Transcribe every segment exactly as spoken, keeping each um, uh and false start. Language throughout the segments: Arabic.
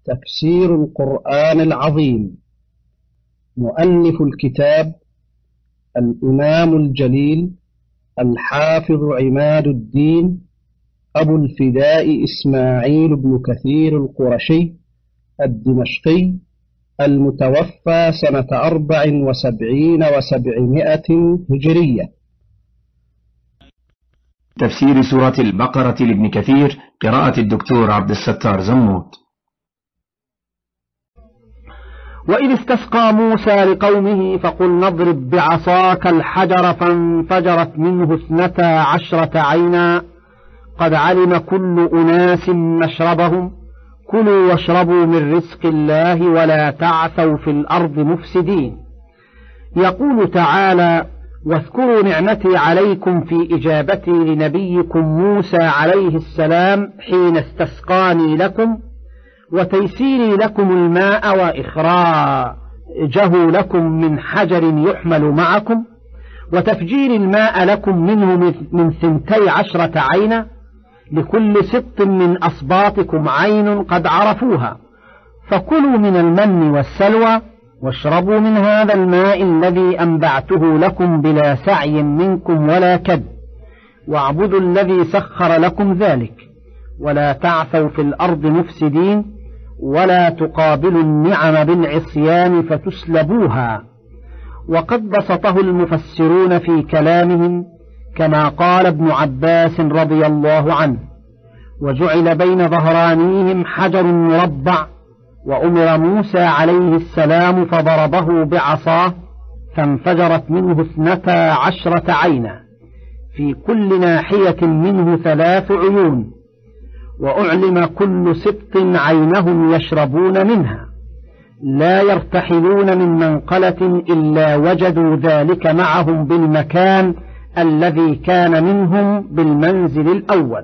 تفسير القرآن العظيم. مؤلف الكتاب الإمام الجليل الحافظ عماد الدين أبو الفداء إسماعيل بن كثير القرشي الدمشقي المتوفى سنة أربع وسبعين وسبعمائة هجرية. تفسير سورة البقرة لابن كثير، قراءة الدكتور عبد الستار زموت. وإذ استسقى موسى لقومه فقل نضرب بعصاك الحجر فانفجرت منه اثنتا عشرة عينا قد علم كل أناس مشربهم كلوا واشربوا من رزق الله ولا تعثوا في الأرض مفسدين. يقول تعالى: واذكروا نعمتي عليكم في إجابتي لنبيكم موسى عليه السلام حين استسقاني لكم وتيسيري لكم الماء وإخراجه لكم من حجر يحمل معكم وتفجير الماء لكم منه من ثنتي عشرة عينا لكل سبط من أصباطكم عين قد عرفوها فكلوا من المن والسلوى واشربوا من هذا الماء الذي أنبعته لكم بلا سعي منكم ولا كد واعبدوا الذي سخر لكم ذلك ولا تعثوا في الأرض مفسدين ولا تقابلوا النعم بالعصيان فتسلبوها. وقد بسطه المفسرون في كلامهم كما قال ابن عباس رضي الله عنه: وجعل بين ظهرانيهم حجر مربع وأمر موسى عليه السلام فضربه بعصاه فانفجرت منه اثنتا عشرة عينا في كل ناحية منه ثلاث عيون وأعلم كل سبط عينهم يشربون منها لا يرتحلون من منقلة إلا وجدوا ذلك معهم بالمكان الذي كان منهم بالمنزل الأول.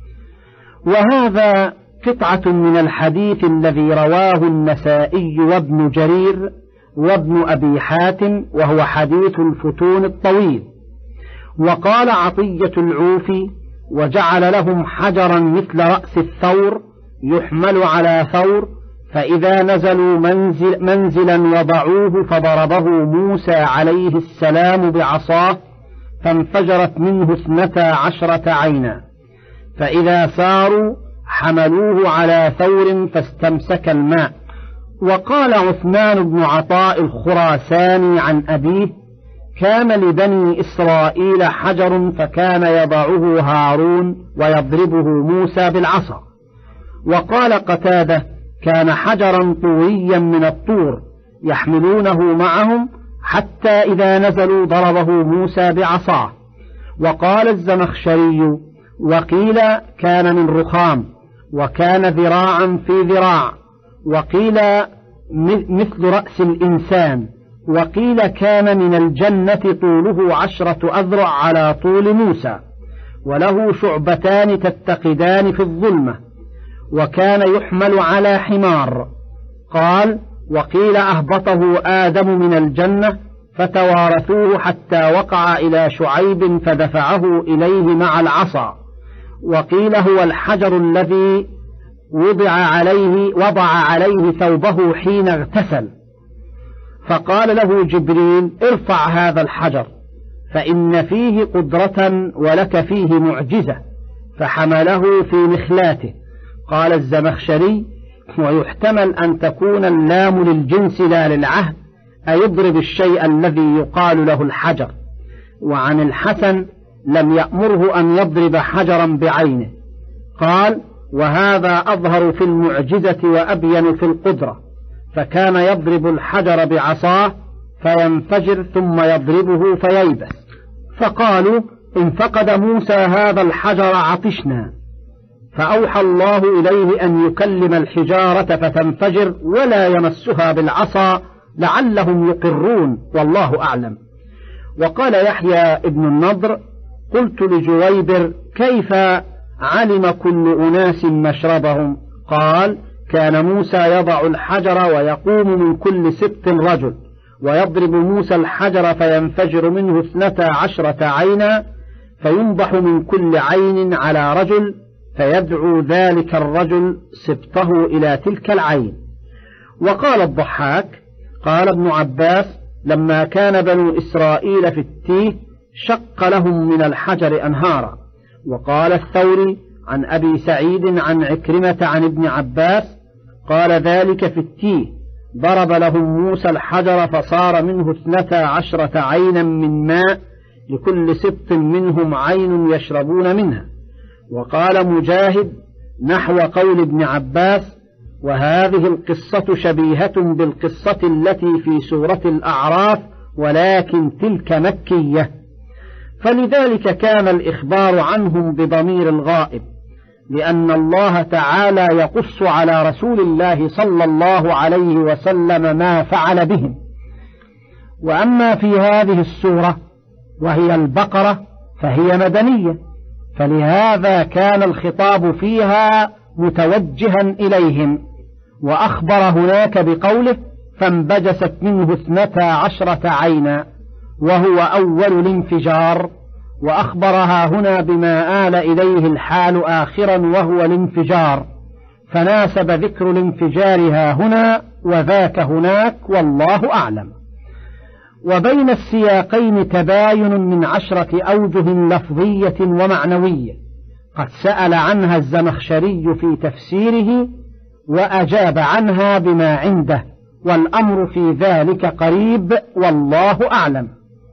وهذا قطعة من الحديث الذي رواه النسائي وابن جرير وابن أبي حاتم وهو حديث الفتون الطويل. وقال عطية العوفي: وجعل لهم حجرا مثل رأس الثور يحمل على ثور فإذا نزلوا منزل منزلا وضعوه فضربه موسى عليه السلام بعصاه فانفجرت منه اثنتا عشرة عينا فإذا ساروا حملوه على ثور فاستمسك الماء. وقال عثمان بن عطاء الخراساني عن أبيه: كان لبني إسرائيل حجر فكان يضعه هارون ويضربه موسى بالعصا. وقال قتادة: كان حجرا طوريا من الطور يحملونه معهم حتى إذا نزلوا ضربه موسى بعصاه. وقال الزمخشري: وقيل كان من رخام وكان ذراعا في ذراع وقيل مثل رأس الإنسان وقيل كان من الجنة طوله عشرة أذرع على طول موسى وله شعبتان تتقدان في الظلمة وكان يحمل على حمار. قال: وقيل أهبطه آدم من الجنة فتوارثوه حتى وقع إلى شعيب فدفعه إليه مع العصا. وقيل هو الحجر الذي وضع عليه, وضع عليه ثوبه حين اغتسل فقال له جبريل: ارفع هذا الحجر فإن فيه قدرة ولك فيه معجزة فحمله في مخلاته. قال الزمخشري: ويحتمل أن تكون اللام للجنس لا للعهد أيضرب الشيء الذي يقال له الحجر. وعن الحسن: لم يأمره أن يضرب حجرا بعينه. قال: وهذا أظهر في المعجزة وأبين في القدرة فكان يضرب الحجر بعصاه فينفجر ثم يضربه فييبس. فقالوا: إن فقد موسى هذا الحجر عطشنا فأوحى الله إليه أن يكلم الحجارة فتنفجر ولا يمسها بالعصا لعلهم يقرون والله أعلم. وقال يحيى ابن النضر: قلت لجويبر: كيف علم كل أناس مشربهم؟ قال: كان موسى يضع الحجر ويقوم من كل سبط رجل ويضرب موسى الحجر فينفجر منه اثنتا عشرة عينا فينضح من كل عين على رجل فيدعو ذلك الرجل سبطه إلى تلك العين. وقال الضحاك قال ابن عباس لما كان بنو إسرائيل في التيه شق لهم من الحجر أنهارا. وقال الثوري عن أبي سعيد عن عكرمة عن ابن عباس قال ذلك في التيه ضرب لهم موسى الحجر فصار منه اثنتا عشرة عينا من ماء لكل سبط منهم عين يشربون منها. وقال مجاهد نحو قول ابن عباس وهذه القصة شبيهة بالقصة التي في سورة الأعراف ولكن تلك مكية، فلذلك كان الإخبار عنهم بضمير الغائب، لأن الله تعالى يقص على رسول الله صلى الله عليه وسلم ما فعل بهم. وأما في هذه السورة وهي البقرة فهي مدنية، فلهذا كان الخطاب فيها متوجها إليهم. وأخبر هناك بقوله فانبجست منه اثنتا عشرة عينا وهو أول الانفجار، وأخبرها هنا بما آل إليه الحال آخرا وهو الانفجار، فناسب ذكر الانفجارها هنا وذاك هناك والله أعلم. وبين السياقين تباين من عشرة أوجه لفظية ومعنوية قد سأل عنها الزمخشري في تفسيره وأجاب عنها بما عنده، والأمر في ذلك قريب والله أعلم.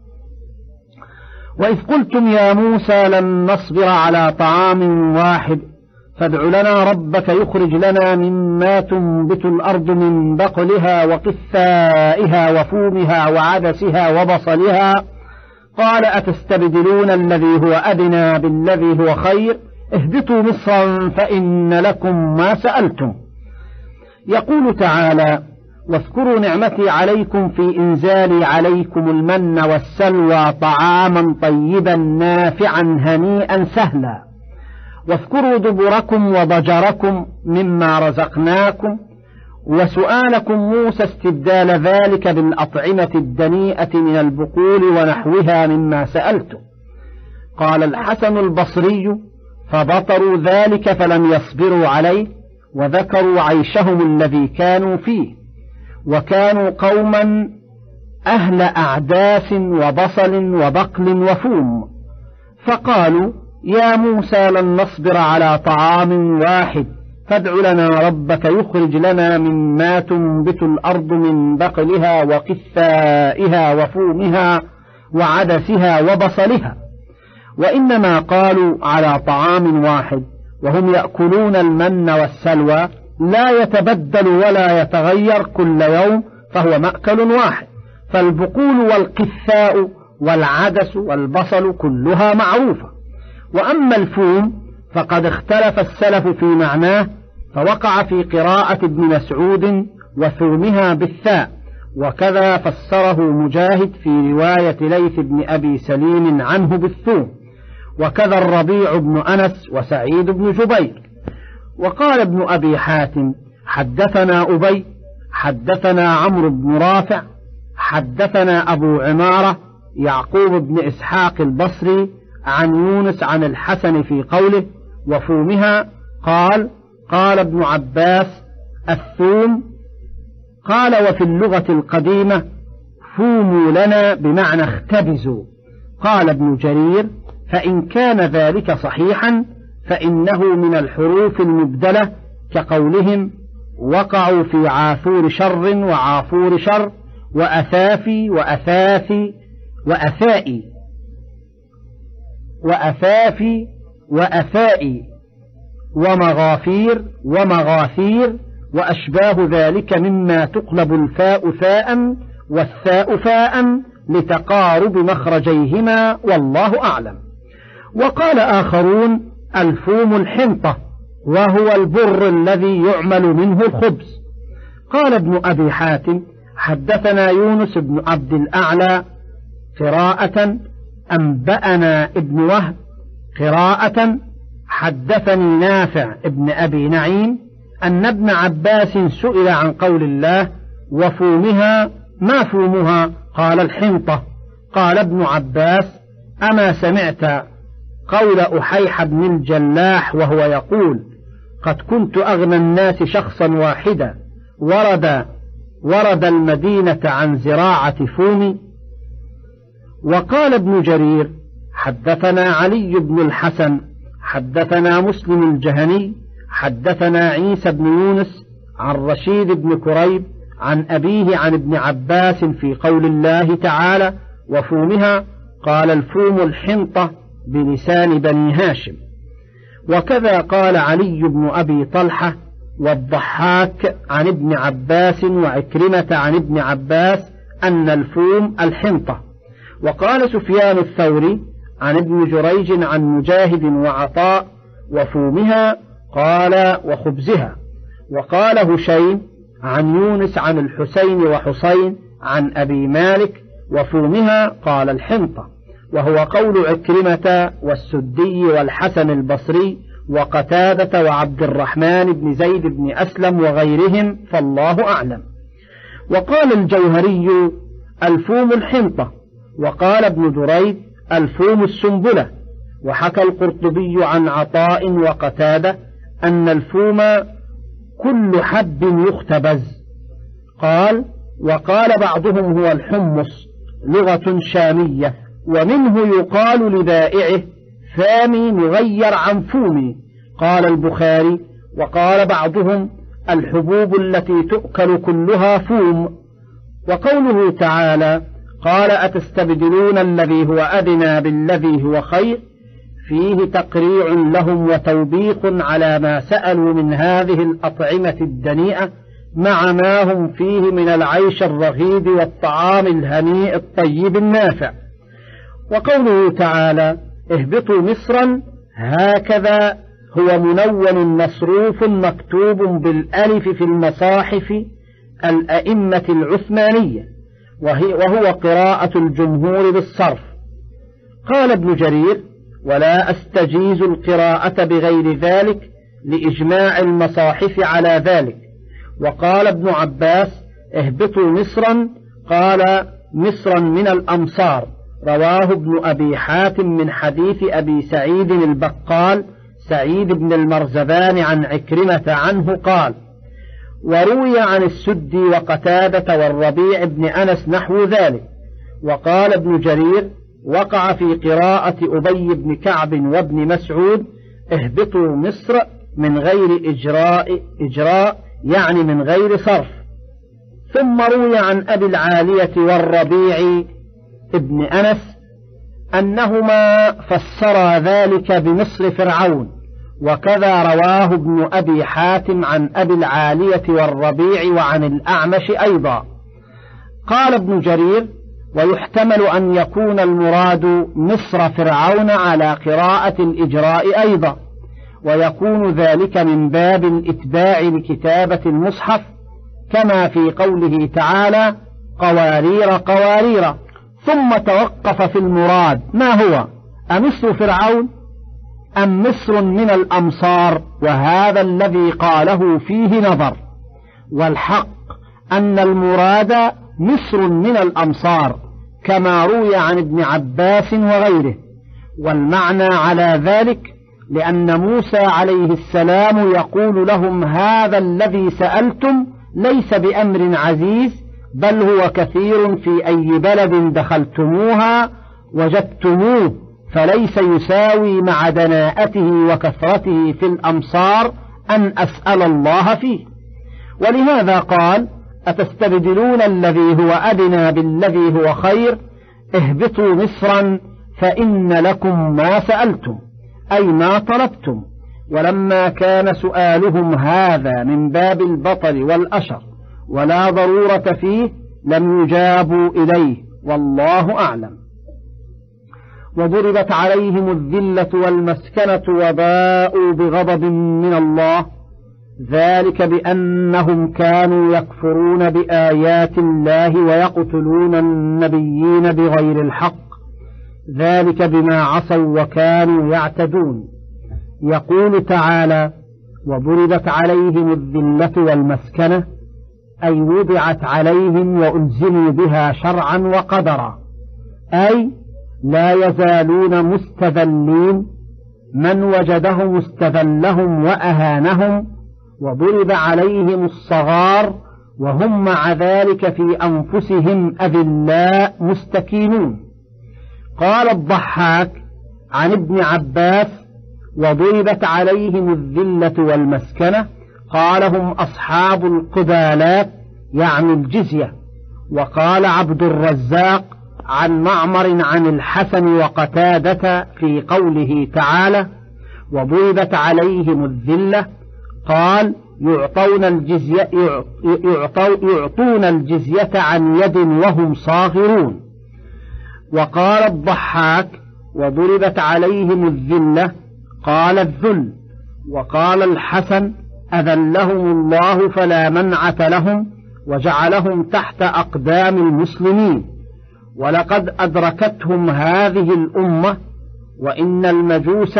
وإذ قلتم يا موسى لن نصبر على طعام واحد فادع لنا ربك يخرج لنا مما تنبت الأرض من بقلها وقثائها وفومها وعدسها وبصلها قال أتستبدلون الذي هو أدنى بالذي هو خير اهبطوا مصرا فإن لكم ما سألتم. يقول تعالى واذكروا نعمتي عليكم في إنزالي عليكم المن والسلوى طعاما طيبا نافعا هنيئا سهلا واذكروا دبركم وضجركم مما رزقناكم وسؤالكم موسى استبدال ذلك بالأطعمة الدنيئة من البقول ونحوها مما سألتم. قال الحسن البصري فبطروا ذلك فلم يصبروا عليه وذكروا عيشهم الذي كانوا فيه، وكانوا قوما أهل أعداس وبصل وبقل وفوم، فقالوا يا موسى لن نصبر على طعام واحد فادع لنا ربك يخرج لنا مما تنبت الأرض من بقلها وقثائها وفومها وعدسها وبصلها. وإنما قالوا على طعام واحد وهم يأكلون المن والسلوى لا يتبدل ولا يتغير كل يوم، فهو مأكل واحد، فالبقول والقثاء والعدس والبصل كلها معروفة. وأما الفوم فقد اختلف السلف في معناه، فوقع في قراءة ابن مسعود وثومها بالثاء، وكذا فسره مجاهد في رواية ليث بن أبي سليم عنه بالثوم، وكذا الربيع بن أنس وسعيد بن جبير. وقال ابن أبي حاتم حدثنا أبي حدثنا عمرو بن رافع حدثنا أبو عمارة يعقوب بن إسحاق البصري عن يونس عن الحسن في قوله وفومها قال قال ابن عباس الثوم. قال وفي اللغة القديمة فوموا لنا بمعنى اختبزوا. قال ابن جرير فإن كان ذلك صحيحا فإنه من الحروف المبدلة كقولهم وقعوا في عافور شر وعافور شر وأثافي وأثاثي وأثائي وأثافي وأثائي ومغافير ومغاثير وأشباه ذلك مما تقلب الفاء ثاء والثاء فاء لتقارب مخرجيهما والله أعلم. وقال آخرون الفوم الحنطة وهو البر الذي يعمل منه الخبز. قال ابن أبي حاتم حدثنا يونس بن عبد الأعلى قراءة أنبأنا ابن وهب قراءة حدثني نافع ابن أبي نعيم أن ابن عباس سئل عن قول الله وفومها ما فومها قال الحنطة. قال ابن عباس أما سمعت قول أحيح بن الجلاح وهو يقول: قد كنت أغنى الناس شخصا واحدا ورد ورد المدينة عن زراعة فوم. وقال ابن جرير: حدثنا علي بن الحسن حدثنا مسلم الجهني حدثنا عيسى بن يونس عن رشيد بن كريب عن أبيه عن ابن عباس في قول الله تعالى: وفومها، قال: الفوم الحنطة بلسان بني هاشم. وكذا قال علي بن أبي طلحة والضحاك عن ابن عباس وعكرمة عن ابن عباس أن الفوم الحنطة. وقال سفيان الثوري عن ابن جريج عن مجاهد وعطاء: وفومها، قال: وخبزها. وقال هشيم عن يونس عن الحسين وحسين عن أبي مالك: وفومها، قال: الحنطة. وهو قول عكرمة والسدي والحسن البصري وقتادة وعبد الرحمن بن زيد بن أسلم وغيرهم، فالله أعلم. وقال الجوهري: الفوم الحنطة. وقال ابن دريد: الفوم السنبلة. وحكى القرطبي عن عطاء وقتادة أن الفوم كل حب يختبز. قال: وقال بعضهم هو الحمص، لغة شامية، ومنه يقال لبائعه: فامي مغير عن فومي. قال البخاري: وقال بعضهم: الحبوب التي تؤكل كلها فوم. وقوله تعالى: قال: أتستبدلون الذي هو أدنى بالذي هو خير، فيه تقريع لهم وتوبيخ على ما سألوا من هذه الأطعمة الدنيئة مع ما هم فيه من العيش الرغيد والطعام الهنيء الطيب النافع. وقوله تعالى: اهبطوا مصرا، هكذا هو منون مصروف مكتوب بالألف في المصاحف الأئمة العثمانية، وهو قراءة الجمهور بالصرف. قال ابن جرير: ولا أستجيز القراءة بغير ذلك لإجماع المصاحف على ذلك. وقال ابن عباس: اهبطوا مصرا، قال: مصرا من الأمصار. رواه ابن أبي حاتم من حديث أبي سعيد البقال سعيد بن المرزبان عن عكرمة عنه قال: وروي عن السدي وقتادة والربيع بن أنس نحو ذلك. وقال ابن جرير: وقع في قراءة أبي بن كعب وابن مسعود: اهبطوا مصر من غير إجراء إجراء يعني من غير صرف. ثم روي عن أبي العالية والربيع ابن أنس أنهما فسرا ذلك بمصر فرعون. وكذا رواه ابن أبي حاتم عن أبي العالية والربيع وعن الأعمش أيضا. قال ابن جرير: ويحتمل أن يكون المراد مصر فرعون على قراءة الإجراء أيضا، ويكون ذلك من باب الإتباع لكتابة المصحف، كما في قوله تعالى: قوارير قوارير. ثم توقف في المراد ما هو: أمصر فرعون أم مصر من الأمصار؟ وهذا الذي قاله فيه نظر، والحق أن المراد مصر من الأمصار كما روي عن ابن عباس وغيره. والمعنى على ذلك لأن موسى عليه السلام يقول لهم: هذا الذي سألتم ليس بأمر عزيز، بل هو كثير في أي بلد دخلتموها وجدتموه، فليس يساوي مع دناءته وكثرته في الأمصار أن أسأل الله فيه. ولهذا قال: أتستبدلون الذي هو أدنى بالذي هو خير، اهبطوا مصرا فإن لكم ما سألتم، أي ما طلبتم. ولما كان سؤالهم هذا من باب البطر والأشر ولا ضرورة فيه لم يجابوا إليه، والله أعلم. وضربت عليهم الذلة والمسكنة وباءوا بغضب من الله، ذلك بأنهم كانوا يكفرون بآيات الله ويقتلون النبيين بغير الحق، ذلك بما عصوا وكانوا يعتدون. يقول تعالى: وضربت عليهم الذلة والمسكنة، أي وضعت عليهم وألزموا بها شرعا وقدرا، أي لا يزالون مستذلين من وجدهم استذلهم وأهانهم، وضرب عليهم الصغار وهم مع ذلك في أنفسهم أذلاء مستكينون. قال الضحاك عن ابن عباس: وضربت عليهم الذلة والمسكنة، قال: هم أصحاب القبالات يعني الجزية. وقال عبد الرزاق عن معمر عن الحسن وقتادة في قوله تعالى: وضربت عليهم الذلة، قال: يعطون الجزية, يعطون الجزية عن يد وهم صاغرون. وقال الضحاك: وضربت عليهم الذلة، قال: الذل. وقال الحسن: أذلهم الله فلا منعة لهم وجعلهم تحت أقدام المسلمين، ولقد أدركتهم هذه الأمة، وإن المجوس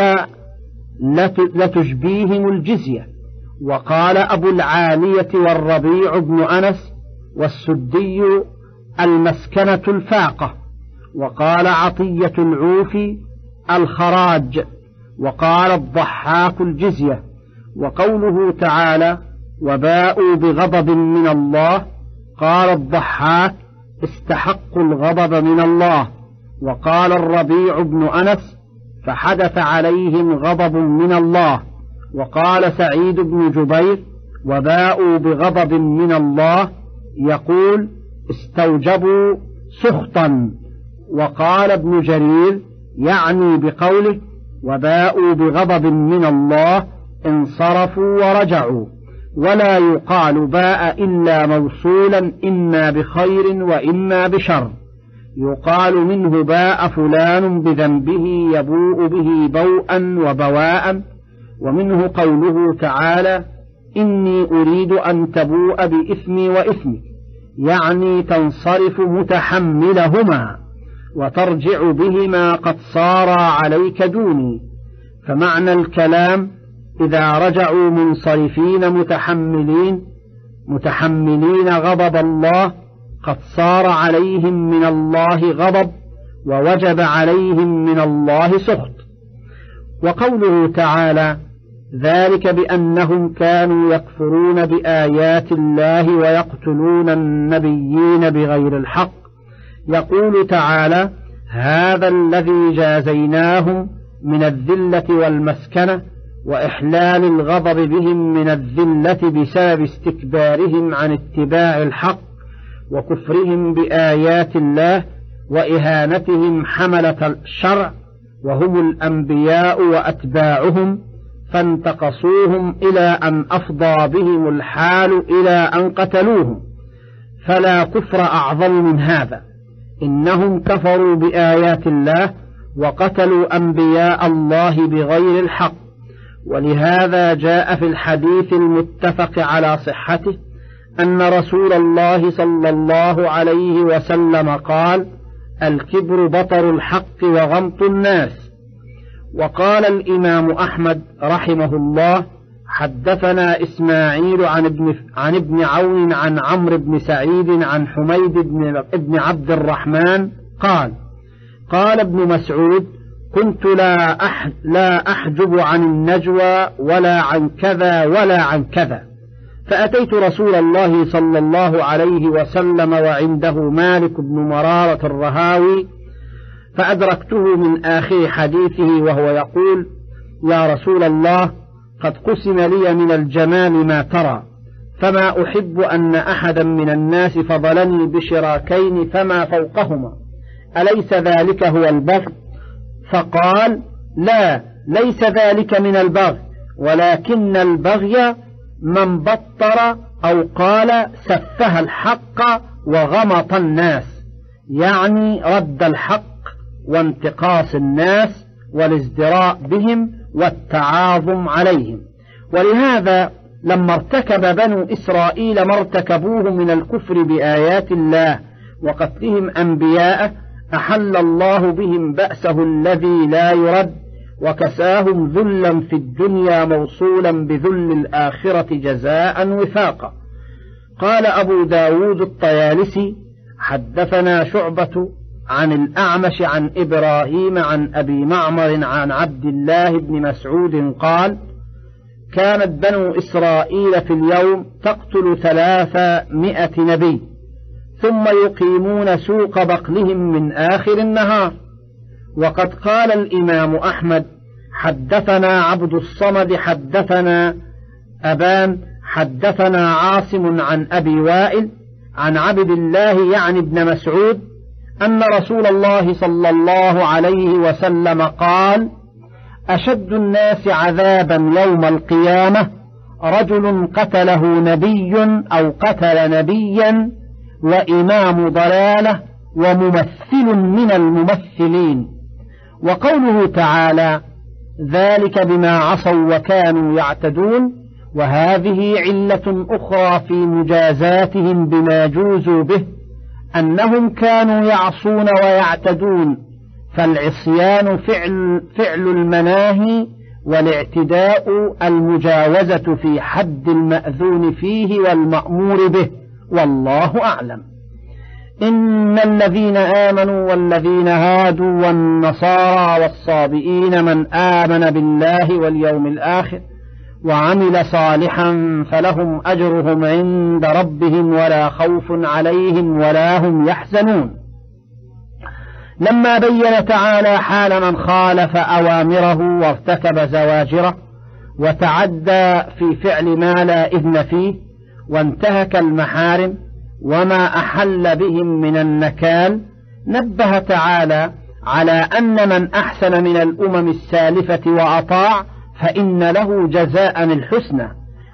لتجبيهم الجزية. وقال أبو العالية والربيع بن أنس والسدي: المسكنة الفاقة. وقال عطية العوفي: الخراج. وقال الضحاك: الجزية. وقوله تعالى: وباءوا بغضب من الله، قال الضحاك: استحقوا الغضب من الله. وقال الربيع بن أنس: فحدث عليهم غضب من الله. وقال سعيد بن جبير: وباءوا بغضب من الله، يقول: استوجبوا سخطا. وقال ابن جرير يعني بقوله: وباءوا بغضب من الله انصرفوا ورجعوا، ولا يقال باء إلا موصولا إما بخير وإما بشر، يقال منه باء فلان بذنبه يبوء به بوءا وبواء. ومنه قوله تعالى: إني أريد أن تبوء بإثمي وإثمك، يعني تنصرف متحملهما وترجع بهما قد صارا عليك دوني. فمعنى الكلام: إذا رجعوا منصرفين متحملين متحملين غضب الله قد صار عليهم من الله غضب ووجب عليهم من الله سخط. وقوله تعالى: ذلك بأنهم كانوا يكفرون بآيات الله ويقتلون النبيين بغير الحق. يقول تعالى: هذا الذي جازيناهم من الذلة والمسكنة وإحلال الغضب بهم من الذلة بسبب استكبارهم عن اتباع الحق وكفرهم بآيات الله وإهانتهم حملة الشرع، وهم الأنبياء وأتباعهم، فانتقصوهم إلى أن أفضى بهم الحال إلى أن قتلوهم. فلا كفر أعظم من هذا، إنهم كفروا بآيات الله وقتلوا أنبياء الله بغير الحق. ولهذا جاء في الحديث المتفق على صحته أن رسول الله صلى الله عليه وسلم قال: الكبر بطر الحق وغمط الناس. وقال الإمام أحمد رحمه الله: حدثنا إسماعيل عن ابن, عن ابن عون عن عمرو بن سعيد عن حميد بن, بن عبد الرحمن قال: قال ابن مسعود: كنت لا, أح لا أحجب عن النجوى ولا عن كذا ولا عن كذا، فأتيت رسول الله صلى الله عليه وسلم وعنده مالك بن مرارة الرهاوي، فأدركته من آخر حديثه وهو يقول: يا رسول الله، قد قسم لي من الجمال ما ترى، فما أحب أن أحدا من الناس فضلني بشراكين فما فوقهما، أليس ذلك هو البغي؟ فقال: لا، ليس ذلك من البغي، ولكن البغي من بطر أو قال سفه الحق وغمط الناس، يعني رد الحق وانتقاص الناس والازدراء بهم والتعاظم عليهم. ولهذا لما ارتكب بنو إسرائيل ما ارتكبوه من الكفر بآيات الله وقتلهم أنبياءه، أحل الله بهم بأسه الذي لا يرد، وكساهم ذلا في الدنيا موصولا بذل الآخرة جزاء وفاقا. قال أبو داود الطيالسي: حدثنا شعبة عن الأعمش عن إبراهيم عن أبي معمر عن عبد الله بن مسعود قال: كانت بنو إسرائيل في اليوم تقتل ثلاثمائة نبي، ثم يقيمون سوق بقلهم من آخر النهار. وقد قال الإمام أحمد: حدثنا عبد الصمد حدثنا أبان حدثنا عاصم عن أبي وائل عن عبد الله يعني ابن مسعود أن رسول الله صلى الله عليه وسلم قال: أشد الناس عذابا يوم القيامة رجل قتله نبي أو قتل نبيا وإمام ضلالة وممثل من الممثلين. وقوله تعالى: ذلك بما عصوا وكانوا يعتدون، وهذه علة أخرى في مجازاتهم بما جوزوا به، أنهم كانوا يعصون ويعتدون، فالعصيان فعل, فعل المناهي، والاعتداء المجاوزة في حد المأذون فيه والمأمور به، والله أعلم. إن الذين آمنوا والذين هادوا والنصارى والصابئين من آمن بالله واليوم الآخر وعمل صالحا فلهم أجرهم عند ربهم ولا خوف عليهم ولا هم يحزنون. لما بين تعالى حال من خالف أوامره وارتكب زواجره وتعدى في فعل ما لا إذن فيه وانتهك المحارم وما أحل بهم من النكال، نبه تعالى على أن من أحسن من الأمم السالفة وأطاع فإن له جزاء الحسنى،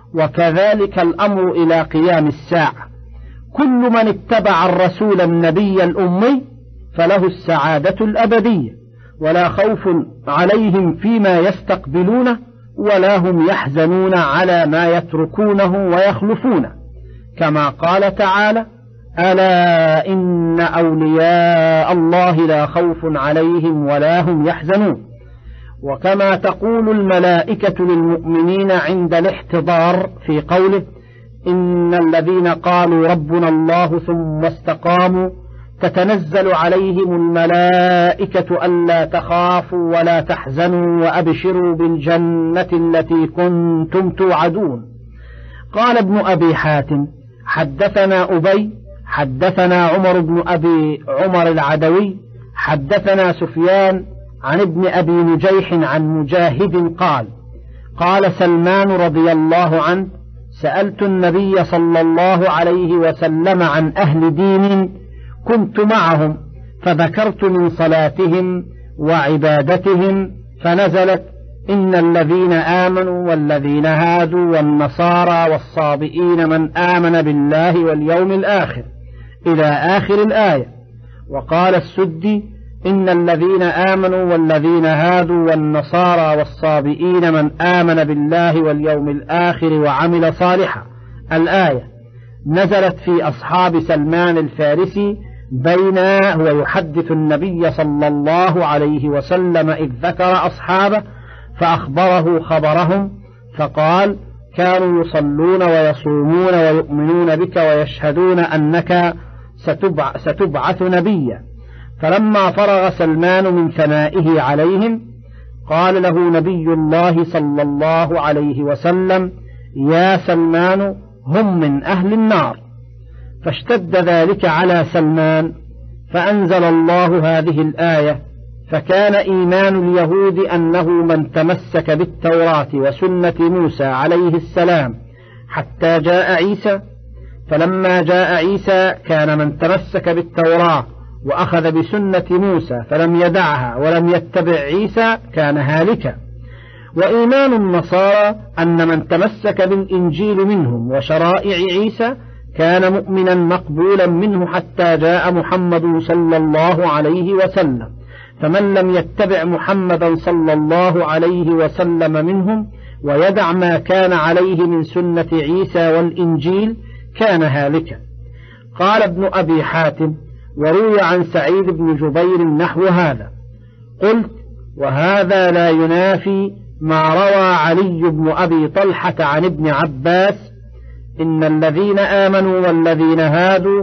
وكذلك الأمر إلى قيام الساعة. كل من اتبع الرسول النبي الأمي فله السعادة الأبدية، ولا خوف عليهم فيما يستقبلونه ولا هم يحزنون على ما يتركونه ويخلفونه، كما قال تعالى: ألا إن أولياء الله لا خوف عليهم ولا هم يحزنون. وكما تقول الملائكة للمؤمنين عند الاحتضار في قوله: إن الذين قالوا ربنا الله ثم استقاموا تتنزل عليهم الملائكة ألا تخافوا ولا تحزنوا وأبشروا بالجنة التي كنتم توعدون. قال ابن أبي حاتم: حدثنا أبي حدثنا عمر بن أبي عمر العدوي حدثنا سفيان عن ابن أبي نجيح عن مجاهد قال: قال سلمان رضي الله عنه: سألت النبي صلى الله عليه وسلم عن أهل دين كنت معهم، فذكرت من صلاتهم وعبادتهم، فنزلت: إن الذين آمنوا والذين هادوا والنصارى والصابئين من آمن بالله واليوم الآخر إلى آخر الآية. وقال السدي: إن الذين آمنوا والذين هادوا والنصارى والصابئين من آمن بالله واليوم الآخر وعمل صالحا الآية نزلت في أصحاب سلمان الفارسي، بين هو يحدث النبي صلى الله عليه وسلم إذ ذكر أصحابه فأخبره خبرهم، فقال: كانوا يصلون ويصومون ويؤمنون بك ويشهدون أنك ستبعث نبيا. فلما فرغ سلمان من ثنائه عليهم قال له نبي الله صلى الله عليه وسلم: يا سلمان هم من أهل النار. فاشتد ذلك على سلمان، فأنزل الله هذه الآية: فكان إيمان اليهود أنه من تمسك بالتوراة وسنة موسى عليه السلام حتى جاء عيسى، فلما جاء عيسى كان من تمسك بالتوراة وأخذ بسنة موسى فلم يدعها ولم يتبع عيسى كان هالكا. وإيمان النصارى أن من تمسك بالإنجيل منهم وشرائع عيسى كان مؤمنا مقبولا منه حتى جاء محمد صلى الله عليه وسلم، فمن لم يتبع محمدا صلى الله عليه وسلم منهم ويدع ما كان عليه من سنة عيسى والإنجيل كان هالكا. قال ابن أبي حاتم: وروي عن سعيد بن جبير نحو هذا. قلت: وهذا لا ينافي ما روى علي بن أبي طلحة عن ابن عباس: إن الذين آمنوا والذين هادوا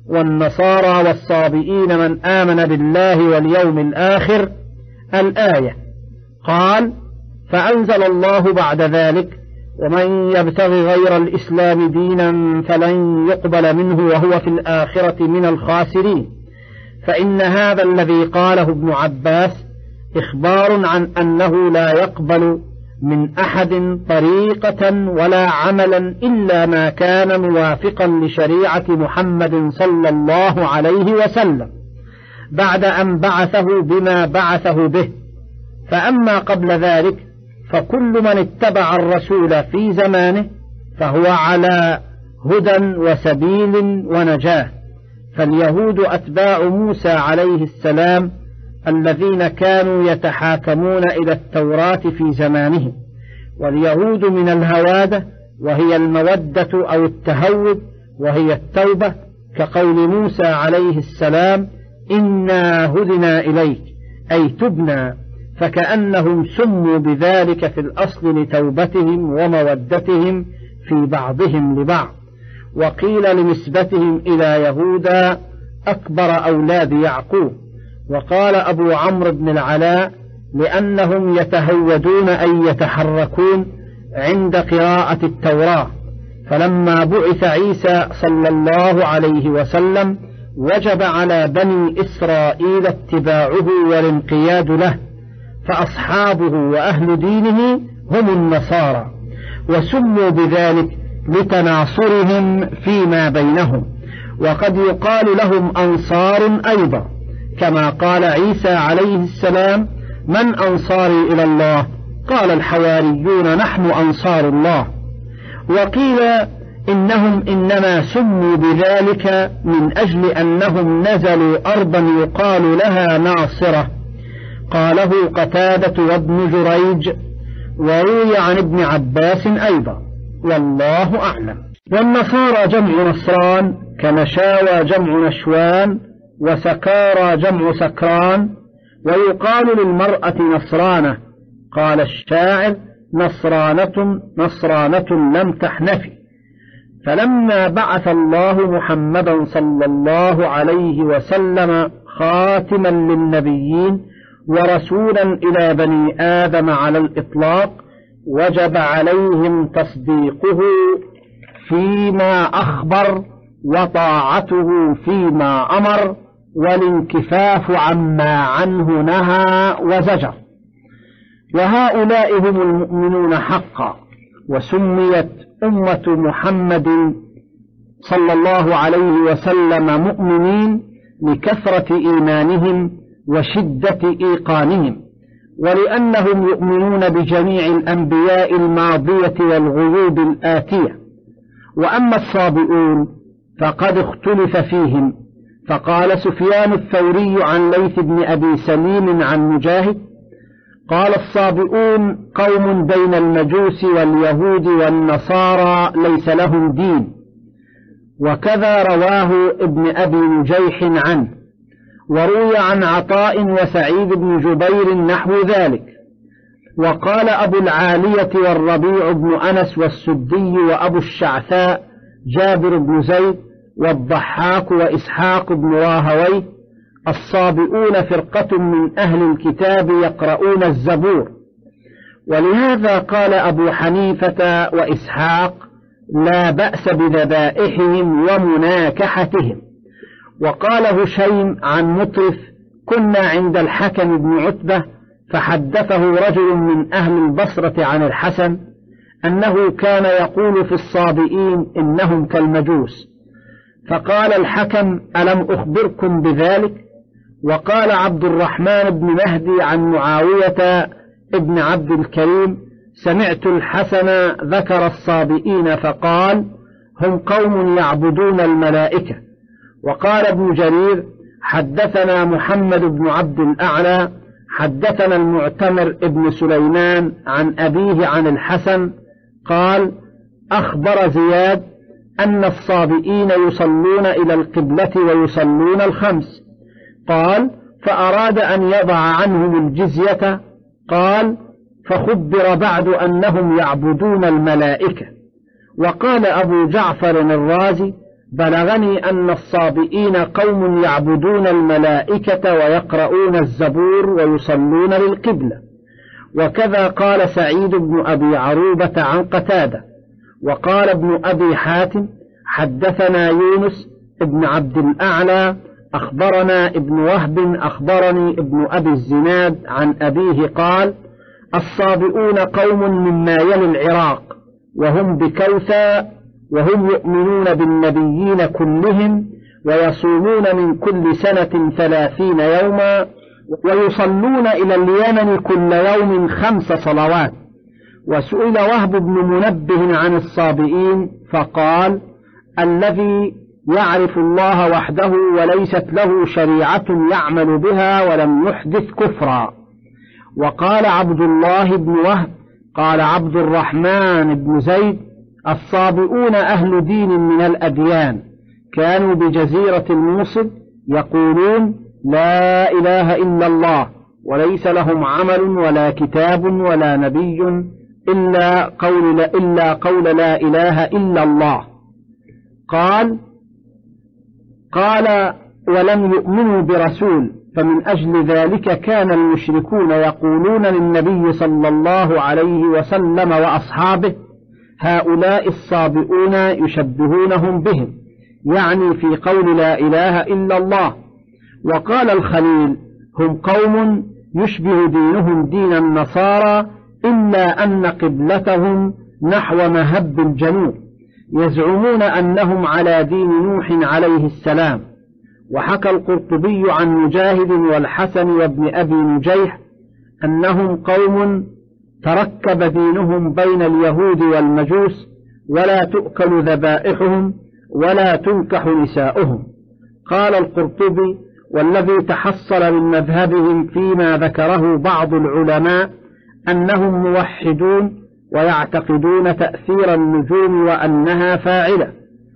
والنصارى والصابئين من آمن بالله واليوم الآخر الآية. قال: فأنزل الله بعد ذلك: ومن يبتغي غير الإسلام دينا فلن يقبل منه وهو في الآخرة من الخاسرين. فإن هذا الذي قاله ابن عباس إخبار عن أنه لا يقبل من أحد طريقة ولا عملا إلا ما كان موافقا لشريعة محمد صلى الله عليه وسلم بعد أن بعثه بما بعثه به. فأما قبل ذلك فكل من اتبع الرسول في زمانه فهو على هدى وسبيل ونجاة. فاليهود أتباع موسى عليه السلام الذين كانوا يتحاكمون إلى التوراة في زمانه، واليهود من الهوادة وهي المودة أو التهود وهي التوبة، كقول موسى عليه السلام: إنا هدنا إليك، أي تبنا، فكأنهم سموا بذلك في الأصل لتوبتهم ومودتهم في بعضهم لبعض. وقيل لنسبتهم إلى يهوذا أكبر أولاد يعقوب. وقال أبو عمرو بن العلاء: لأنهم يتهودون أي يتحركون عند قراءة التوراة. فلما بعث عيسى صلى الله عليه وسلم وجب على بني إسرائيل اتباعه والانقياد له، فأصحابه وأهل دينه هم النصارى، وسموا بذلك لتناصرهم فيما بينهم. وقد يقال لهم أنصار أيضا، كما قال عيسى عليه السلام: من أنصاري إلى الله؟ قال الحواريون: نحن أنصار الله. وقيل إنهم إنما سموا بذلك من أجل أنهم نزلوا أرضا يقال لها ناصرة. قاله قتادة وابن جريج، وروي عن ابن عباس أيضا، والله أعلم. والنصارى جمع نصران، كنشاوى جمع نشوان، وسكارى جمع سكران. ويقال للمرأة نصرانة. قال الشاعر: نصرانة نصرانة لم تحنفي. فلما بعث الله محمدا صلى الله عليه وسلم خاتما للنبيين ورسولا إلى بني آدم على الإطلاق، وجب عليهم تصديقه فيما أخبر وطاعته فيما أمر، والانكفاف عما عنه نهى وزجر. وهؤلاء هم المؤمنون حقا. وسميت أمة محمد صلى الله عليه وسلم مؤمنين لكثرة إيمانهم وشدة إيقانهم، ولأنهم يؤمنون بجميع الأنبياء الماضية والغيوب الآتية. وأما الصابئون فقد اختلف فيهم، فقال سفيان الثوري عن ليث بن أبي سليم عن مجاهد قال: الصابئون قوم بين المجوس واليهود والنصارى ليس لهم دين. وكذا رواه ابن أبي نجيح عنه. وروي عن عطاء وسعيد بن جبير نحو ذلك. وقال أبو العالية والربيع بن أنس والسدي وأبو الشعثاء جابر بن زيد والضحاك وإسحاق بن راهويه: الصابئون فرقة من أهل الكتاب يقرؤون الزبور. ولهذا قال أبو حنيفة وإسحاق: لا بأس بذبائحهم ومناكحتهم. وقال هشيم عن مطرف: كنا عند الحكم بن عتبة فحدثه رجل من أهل البصرة عن الحسن أنه كان يقول في الصابئين إنهم كالمجوس. فقال الحكم: ألم أخبركم بذلك؟ وقال عبد الرحمن بن مهدي عن معاوية ابن عبد الكريم: سمعت الحسن ذكر الصابئين فقال: هم قوم يعبدون الملائكة. وقال ابن جرير: حدثنا محمد بن عبد الأعلى حدثنا المعتمر ابن سليمان عن أبيه عن الحسن قال: أخبر زياد أن الصابئين يصلون إلى القبلة ويصلون الخمس. قال: فأراد أن يضع عنهم الجزية. قال: فخبر بعد أنهم يعبدون الملائكة. وقال أبو جعفر الرازي: بلغني أن الصابئين قوم يعبدون الملائكة ويقرؤون الزبور ويصلون للقبلة. وكذا قال سعيد بن أبي عروبة عن قتادة. وقال ابن أبي حاتم حدثنا يونس ابن عبد الأعلى أخبرنا ابن وهب أخبرني ابن أبي الزناد عن أبيه قال: الصابئون قوم مما يلي العراق، وهم بكوثى، وهم يؤمنون بالنبيين كلهم، ويصومون من كل سنة ثلاثين يوما، ويصلون إلى اليمن كل يوم خمس صلوات. وسئل وهب بن منبه عن الصابئين فقال: الذي يعرف الله وحده وليست له شريعة يعمل بها ولم يحدث كفرا. وقال عبد الله بن وهب قال عبد الرحمن بن زيد: الصابئون أهل دين من الأديان، كانوا بجزيرة الموصل يقولون لا إله إلا الله، وليس لهم عمل ولا كتاب ولا نبي إلا قول لا, إلا قول لا إله إلا الله. قال قال ولم يؤمنوا برسول، فمن أجل ذلك كان المشركون يقولون للنبي صلى الله عليه وسلم وأصحابه: هؤلاء الصابئون يشبهونهم بهم، يعني في قول لا إله إلا الله. وقال الخليل: هم قوم يشبه دينهم دين النصارى، إلا أن قبلتهم نحو مهب الجنوب، يزعمون أنهم على دين نوح عليه السلام. وحكى القرطبي عن مجاهد والحسن وابن أبي نجيح أنهم قوم تركب دينهم بين اليهود والمجوس، ولا تؤكل ذبائحهم ولا تنكح نساؤهم. قال القرطبي: والذي تحصل من مذهبهم فيما ذكره بعض العلماء أنهم موحدون ويعتقدون تأثير النجوم وأنها فاعلة،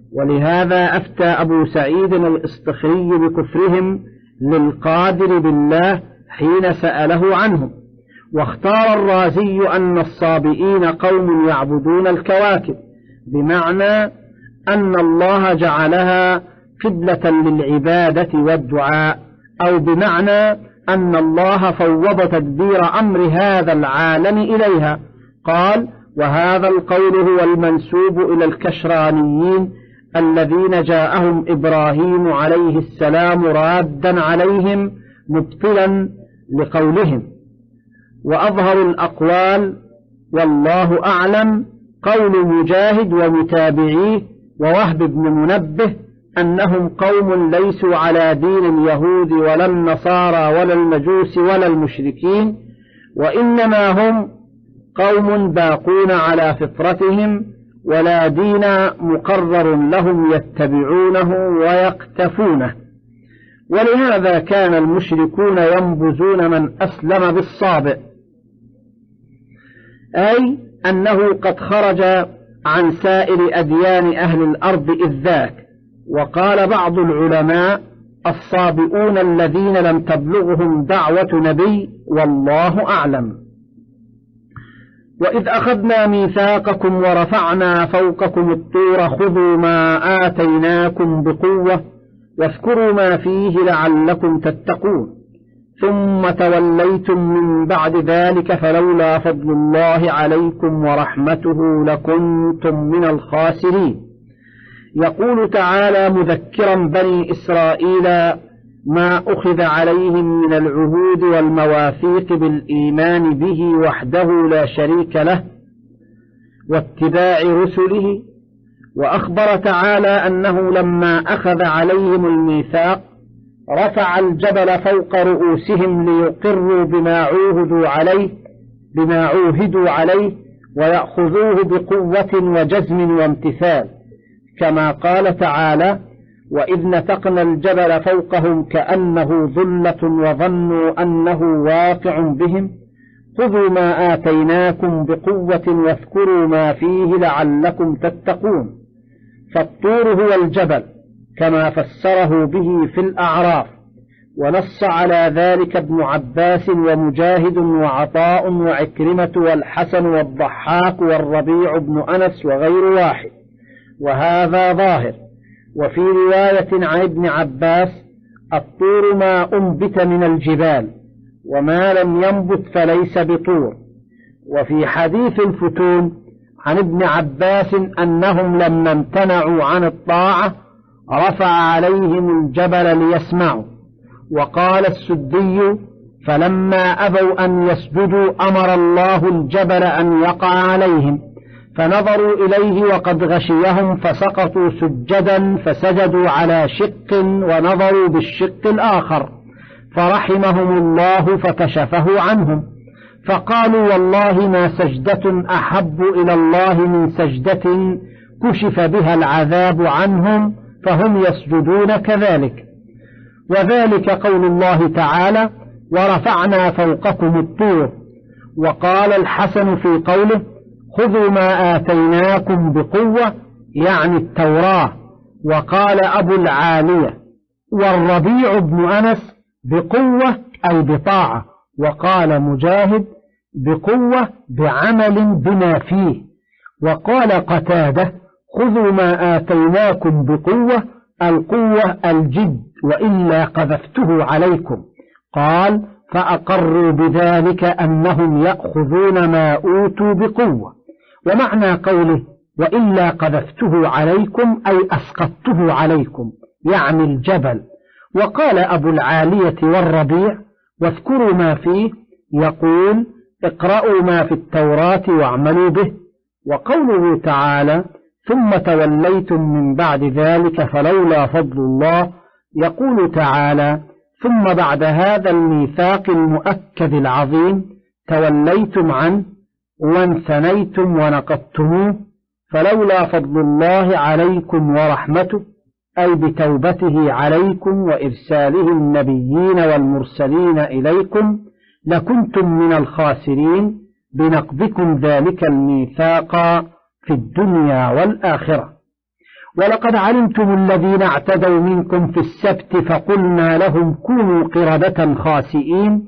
ولهذا أفتى أبو سعيد الإصطخري بكفرهم للقادر بالله حين سأله عنهم. واختار الرازي أن الصابئين قوم يعبدون الكواكب، بمعنى أن الله جعلها قبلة للعبادة والدعاء، أو بمعنى أن الله فوض تدبير أمر هذا العالم إليها. قال: وهذا القول هو المنسوب إلى الكشرانيين الذين جاءهم إبراهيم عليه السلام رادا عليهم مبطلا لقولهم. وأظهر الأقوال والله أعلم قول مجاهد ومتابعيه ووهب بن منبه أنهم قوم ليسوا على دين اليهود ولا النصارى ولا المجوس ولا المشركين، وإنما هم قوم باقون على فطرتهم، ولا دين مقرر لهم يتبعونه ويقتفونه. ولهذا كان المشركون ينبذون من أسلم بالصابئ، أي أنه قد خرج عن سائر أديان أهل الأرض إذ ذاك. وقال بعض العلماء: الصابئون الذين لم تبلغهم دعوة نبي، والله أعلم. وإذ أخذنا ميثاقكم ورفعنا فوقكم الطور خذوا ما آتيناكم بقوة واذكروا ما فيه لعلكم تتقون، ثم توليتم من بعد ذلك فلولا فضل الله عليكم ورحمته لكنتم من الخاسرين. يقول تعالى مذكرا بني إسرائيل ما أخذ عليهم من العهود والمواثيق بالإيمان به وحده لا شريك له واتباع رسله. وأخبر تعالى أنه لما أخذ عليهم الميثاق رفع الجبل فوق رؤوسهم ليقروا بما عوهدوا عليه بما عوهدوا عليه ويأخذوه بقوة وجزم وامتثال، كما قال تعالى: وإذ نتقنا الجبل فوقهم كأنه ظلة وظنوا أنه واقع بهم خذوا ما آتيناكم بقوة واذكروا ما فيه لعلكم تتقون. فالطور هو الجبل كما فسره به في الأعراف، ونص على ذلك ابن عباس ومجاهد وعطاء وعكرمة والحسن والضحاك والربيع بن أنس وغير واحد، وهذا ظاهر. وفي رواية عن ابن عباس: الطور ما أنبت من الجبال، وما لم ينبت فليس بطور. وفي حديث الفتون عن ابن عباس أنهم لما امتنعوا عن الطاعة رفع عليهم الجبل ليسمعوا. وقال السدي: فلما أبوا أن يسجدوا أمر الله الجبل أن يقع عليهم، فنظروا إليه وقد غشيهم فسقطوا سجدا، فسجدوا على شق ونظروا بالشق الآخر، فرحمهم الله فكشفه عنهم، فقالوا: والله ما سجدة أحب إلى الله من سجدة كشف بها العذاب عنهم فهم يسجدون كذلك. وذلك قول الله تعالى: ورفعنا فوقكم الطور. وقال الحسن في قوله: خذوا ما آتيناكم بقوة، يعني التوراة. وقال أبو العالية والربيع بن أنس: بقوة أي بطاعة. وقال مجاهد: بقوة بعمل بما فيه. وقال قتادة: خذوا ما آتيناكم بقوة، القوة الجد، وإلا قذفته عليكم. قال: فأقروا بذلك أنهم يأخذون ما أوتوا بقوة. ومعنى قوله وإلا قذفته عليكم أي أسقطته عليكم، يعني الجبل. وقال أبو العالية والربيع: واذكروا ما فيه، يقول: اقرأوا ما في التوراة واعملوا به. وقوله تعالى: ثم توليتم من بعد ذلك فلولا فضل الله، يقول تعالى: ثم بعد هذا الميثاق المؤكد العظيم توليتم عنه وانثنيتم ونقضتموه، فلولا فضل الله عليكم ورحمته، أي بتوبته عليكم وإرساله النبيين والمرسلين إليكم، لكنتم من الخاسرين بنقضكم ذلك الميثاق في الدنيا والآخرة. ولقد علمتم الذين اعتدوا منكم في السبت فقلنا لهم كونوا قردة خاسئين،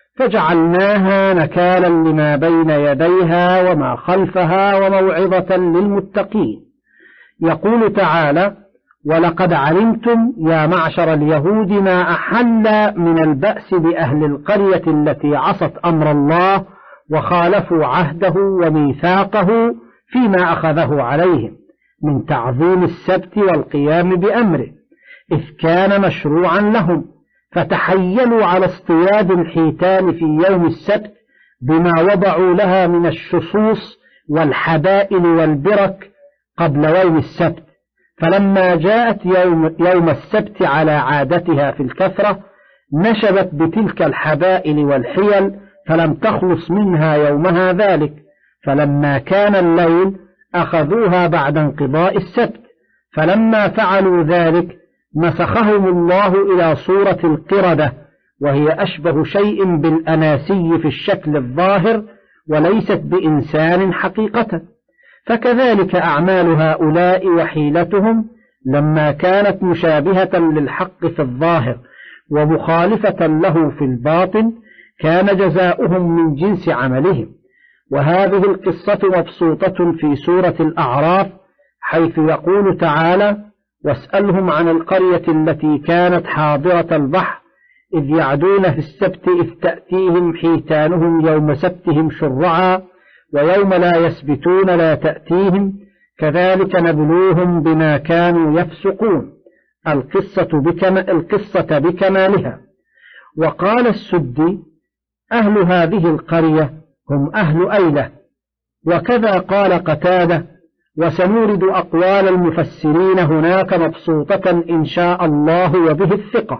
فجعلناها نكالا لما بين يديها وما خلفها وموعظة للمتقين. يقول تعالى: ولقد علمتم يا معشر اليهود ما أحل من البأس بأهل القرية التي عصت أمر الله وخالفوا عهده وميثاقه فيما أخذه عليهم من تعظيم السبت والقيام بأمره، إذ كان مشروعا لهم، فتحيلوا على اصطياد الحيتان في يوم السبت بما وضعوا لها من الشصوص والحبائل والبرك قبل يوم السبت. فلما جاءت يوم, يوم السبت على عادتها في الكثرة نشبت بتلك الحبائل والحيل، فلم تخلص منها يومها ذلك. فلما كان الليل أخذوها بعد انقضاء السبت، فلما فعلوا ذلك مسخهم الله إلى صورة القردة، وهي أشبه شيء بالأناسي في الشكل الظاهر وليست بإنسان حقيقة. فكذلك أعمال هؤلاء وحيلتهم لما كانت مشابهة للحق في الظاهر ومخالفة له في الباطن كان جزاؤهم من جنس عملهم. وهذه القصة مبسوطة في سورة الأعراف، حيث يقول تعالى: واسألهم عن القرية التي كانت حاضرة البحر إذ يعدون في السبت إذ تأتيهم حيتانهم يوم سبتهم شرعا ويوم لا يسبتون لا تأتيهم كذلك نبلوهم بما كانوا يفسقون. القصة, بكم القصة بكمالها. وقال السدي: أهل هذه القرية هم أهل أيلة. وكذا قال قتادة: وسنورد أقوال المفسرين هناك مبسوطة إن شاء الله وبه الثقة.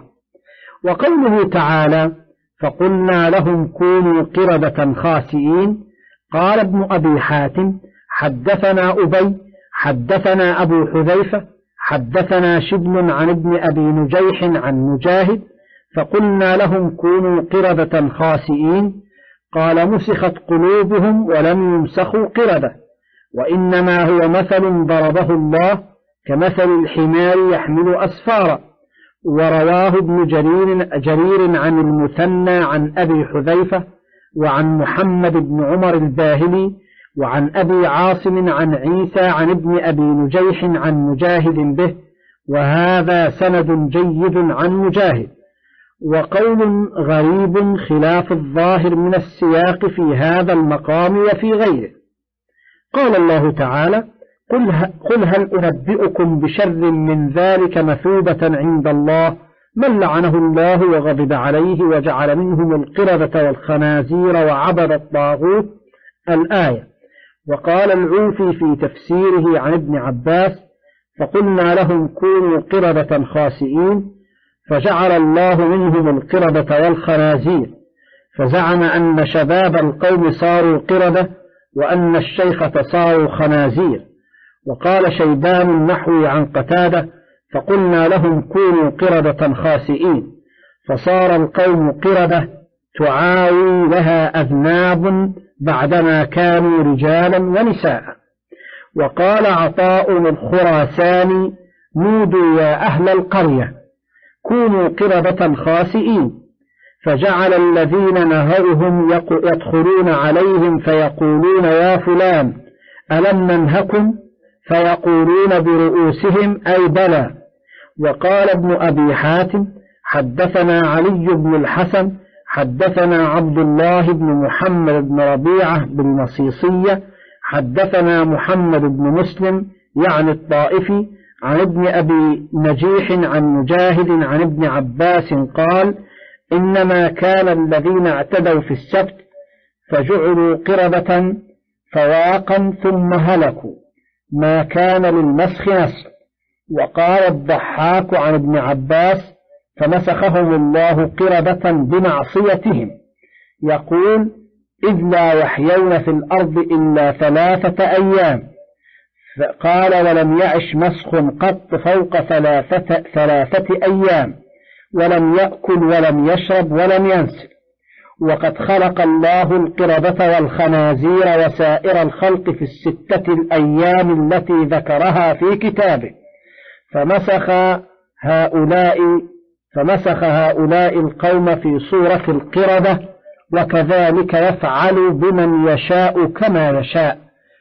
وقوله تعالى: فقلنا لهم كونوا قردة خاسئين، قال ابن أبي حاتم: حدثنا أبي حدثنا أبو حذيفة حدثنا شبل عن ابن أبي نجيح عن مجاهد: فقلنا لهم كونوا قردة خاسئين، قال: مسخت قلوبهم ولم يمسخوا قردة، وإنما هو مثل ضربه الله كمثل الحمار يحمل أسفارا. ورواه ابن جرير, جرير عن المثنى عن أبي حذيفة وعن محمد بن عمر الباهلي وعن أبي عاصم عن عيسى عن ابن أبي نجيح عن مجاهد به. وهذا سند جيد عن مجاهد. وقول غريب خلاف الظاهر من السياق في هذا المقام وفي غيره. قال الله تعالى: قل هل أنبئكم بشر من ذلك مثوبة عند الله من لعنه الله وغضب عليه وجعل منهم القردة والخنازير وعبد الطاغوت، الآية. وقال العوفي في تفسيره عن ابن عباس: فقلنا لهم كونوا قردة خاسئين، فجعل الله منهم القردة والخنازير، فزعم أن شباب القوم صاروا قردة وأن الشيخة صاروا خنازير. وقال شيبان النحوي عن قتادة: فقلنا لهم كونوا قردة خاسئين، فصار القوم قردة تعاوي لها أذناب بعدما كانوا رجالا ونساء. وقال عطاء الخراساني: نودوا يا أهل القرية كونوا قردة خاسئين، فجعل الذين نهوهم يدخلون عليهم فيقولون يا فلان ألم ننهكم، فيقولون برؤوسهم أي بلى. وقال ابن أبي حاتم: حدثنا علي بن الحسن حدثنا عبد الله بن محمد بن ربيعة بالمصيصية حدثنا محمد بن مسلم يعني الطائفي عن ابن أبي نجيح عن مجاهد عن ابن عباس قال: إنما كان الذين اعتدوا في السبت فجعلوا قردة فواقا ثم هلكوا، ما كان للمسخ نسخ. وقال الضحاك عن ابن عباس: فمسخهم الله قردة بمعصيتهم، يقول: إذ لا يحيون في الأرض إلا ثلاثة أيام. قال: ولم يعش مسخ قط فوق ثلاثة, ثلاثة أيام، ولم يأكل ولم يشرب ولم ينسل. وقد خلق الله القردة والخنازير وسائر الخلق في الستة الأيام التي ذكرها في كتابه، فمسخ هؤلاء فمسخ هؤلاء القوم في صورة القردة، وكذلك يفعل بمن يشاء كما يشاء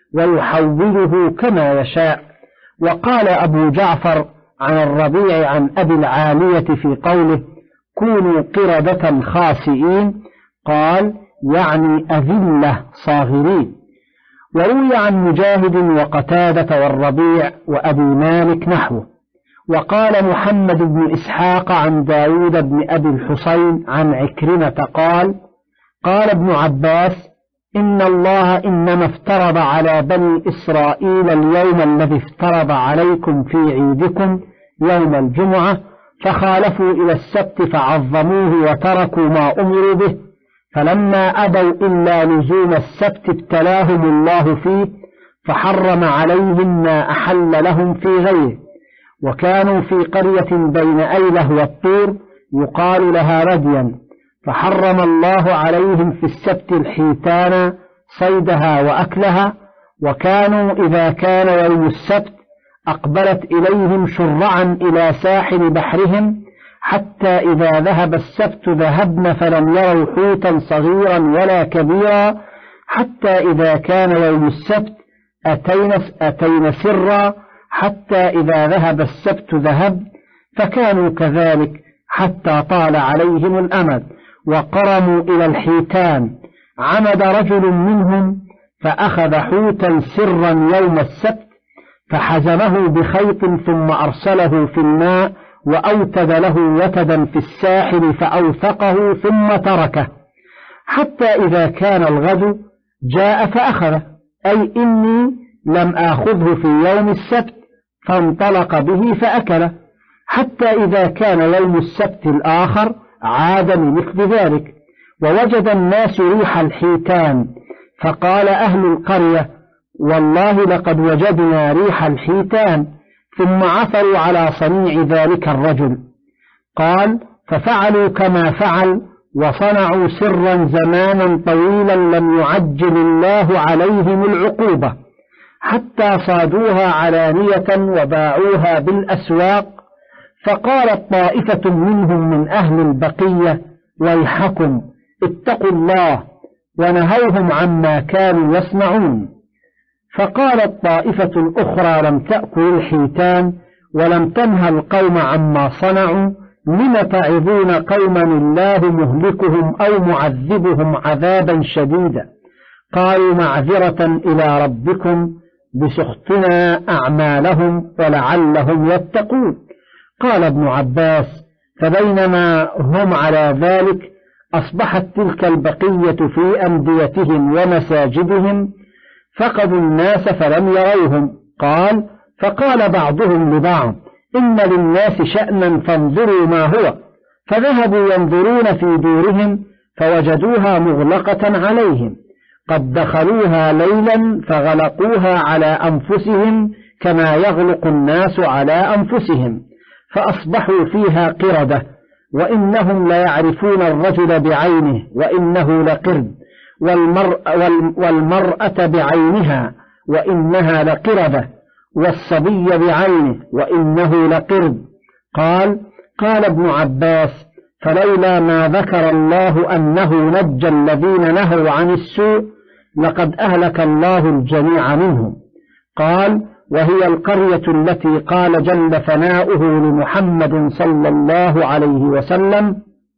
ويحوله كما يشاء. وقال أبو جعفر عن الربيع عن أبي العالية في قوله: كونوا قردة خاسئين، قال: يعني أذلة صاغرين. وروي عن مجاهد وقتادة والربيع وأبي مالك نحوه. وقال محمد بن إسحاق عن داود بن أبي الحسين عن عكرمة قال: قال ابن عباس: إن الله إنما افترض على بني إسرائيل اليوم الذي افترض عليكم في عيدكم يوم الجمعة، فخالفوا إلى السبت فعظموه وتركوا ما أمروا به، فلما أبوا إلا لزوم السبت ابتلاهم الله فيه، فحرم عليهم ما أحل لهم في غيره. وكانوا في قرية بين أيلة والطور يقال لها رديا، فحرم الله عليهم في السبت الحيتان صيدها وأكلها. وكانوا إذا كان يوم السبت أقبلت إليهم شرعا إلى ساحل بحرهم، حتى إذا ذهب السبت ذهبن فلم يروا حوتا صغيرا ولا كبيرا، حتى إذا كان يوم السبت أتين, أتين سرا، حتى إذا ذهب السبت ذهب، فكانوا كذلك حتى طال عليهم الأمد وقرموا إلى الحيتان. عمد رجل منهم فأخذ حوتا سرا يوم السبت فحزمه بخيط ثم أرسله في الماء وأوتد له وتدا في الساحل فأوثقه ثم تركه، حتى إذا كان الغد جاء فأخذه، أي إني لم آخذه في يوم السبت، فانطلق به فأكله، حتى إذا كان يوم السبت الآخر عاد لمثل ذلك. ووجد الناس ريح الحيتان، فقال أهل القرية: والله لقد وجدنا ريح الحيتان، ثم عثروا على صنيع ذلك الرجل. قال: ففعلوا كما فعل، وصنعوا سرا زمانا طويلا لم يعجل الله عليهم العقوبة، حتى صادوها علانية وباعوها بالأسواق. فقالت طائفة منهم من أهل البقية: ويحكم اتقوا الله، ونهوهم عما كانوا يصنعون. فقالت طائفة أخرى لم تأكل الحيتان ولم تنه القوم عما صنعوا لم تعظون قوما الله مهلكهم أو معذبهم عذابا شديدا قالوا معذرة إلى ربكم بسخطنا أعمالهم ولعلهم يتقون. قال ابن عباس: فبينما هم على ذلك أصبحت تلك البقية في أنديتهم ومساجدهم فقدوا الناس فلم يروهم. قال: فقال بعضهم لبعض: إن للناس شأنا فانظروا ما هو، فذهبوا ينظرون في دورهم فوجدوها مغلقة عليهم، قد دخلوها ليلا فغلقوها على أنفسهم كما يغلق الناس على أنفسهم، فأصبحوا فيها قردة، وإنهم ليعرفون الرجل بعينه وإنه لقرد، والمرأة, والمرأة بعينها وإنها لقردة، والصبي بعينه وإنه لقرد. قال: قال ابن عباس: فلولا ما ذكر الله أنه نجى الذين نهوا عن السوء لقد أهلك الله الجميع منهم. قال: وهي القرية التي قال جل ثناؤه لمحمد صلى الله عليه وسلم: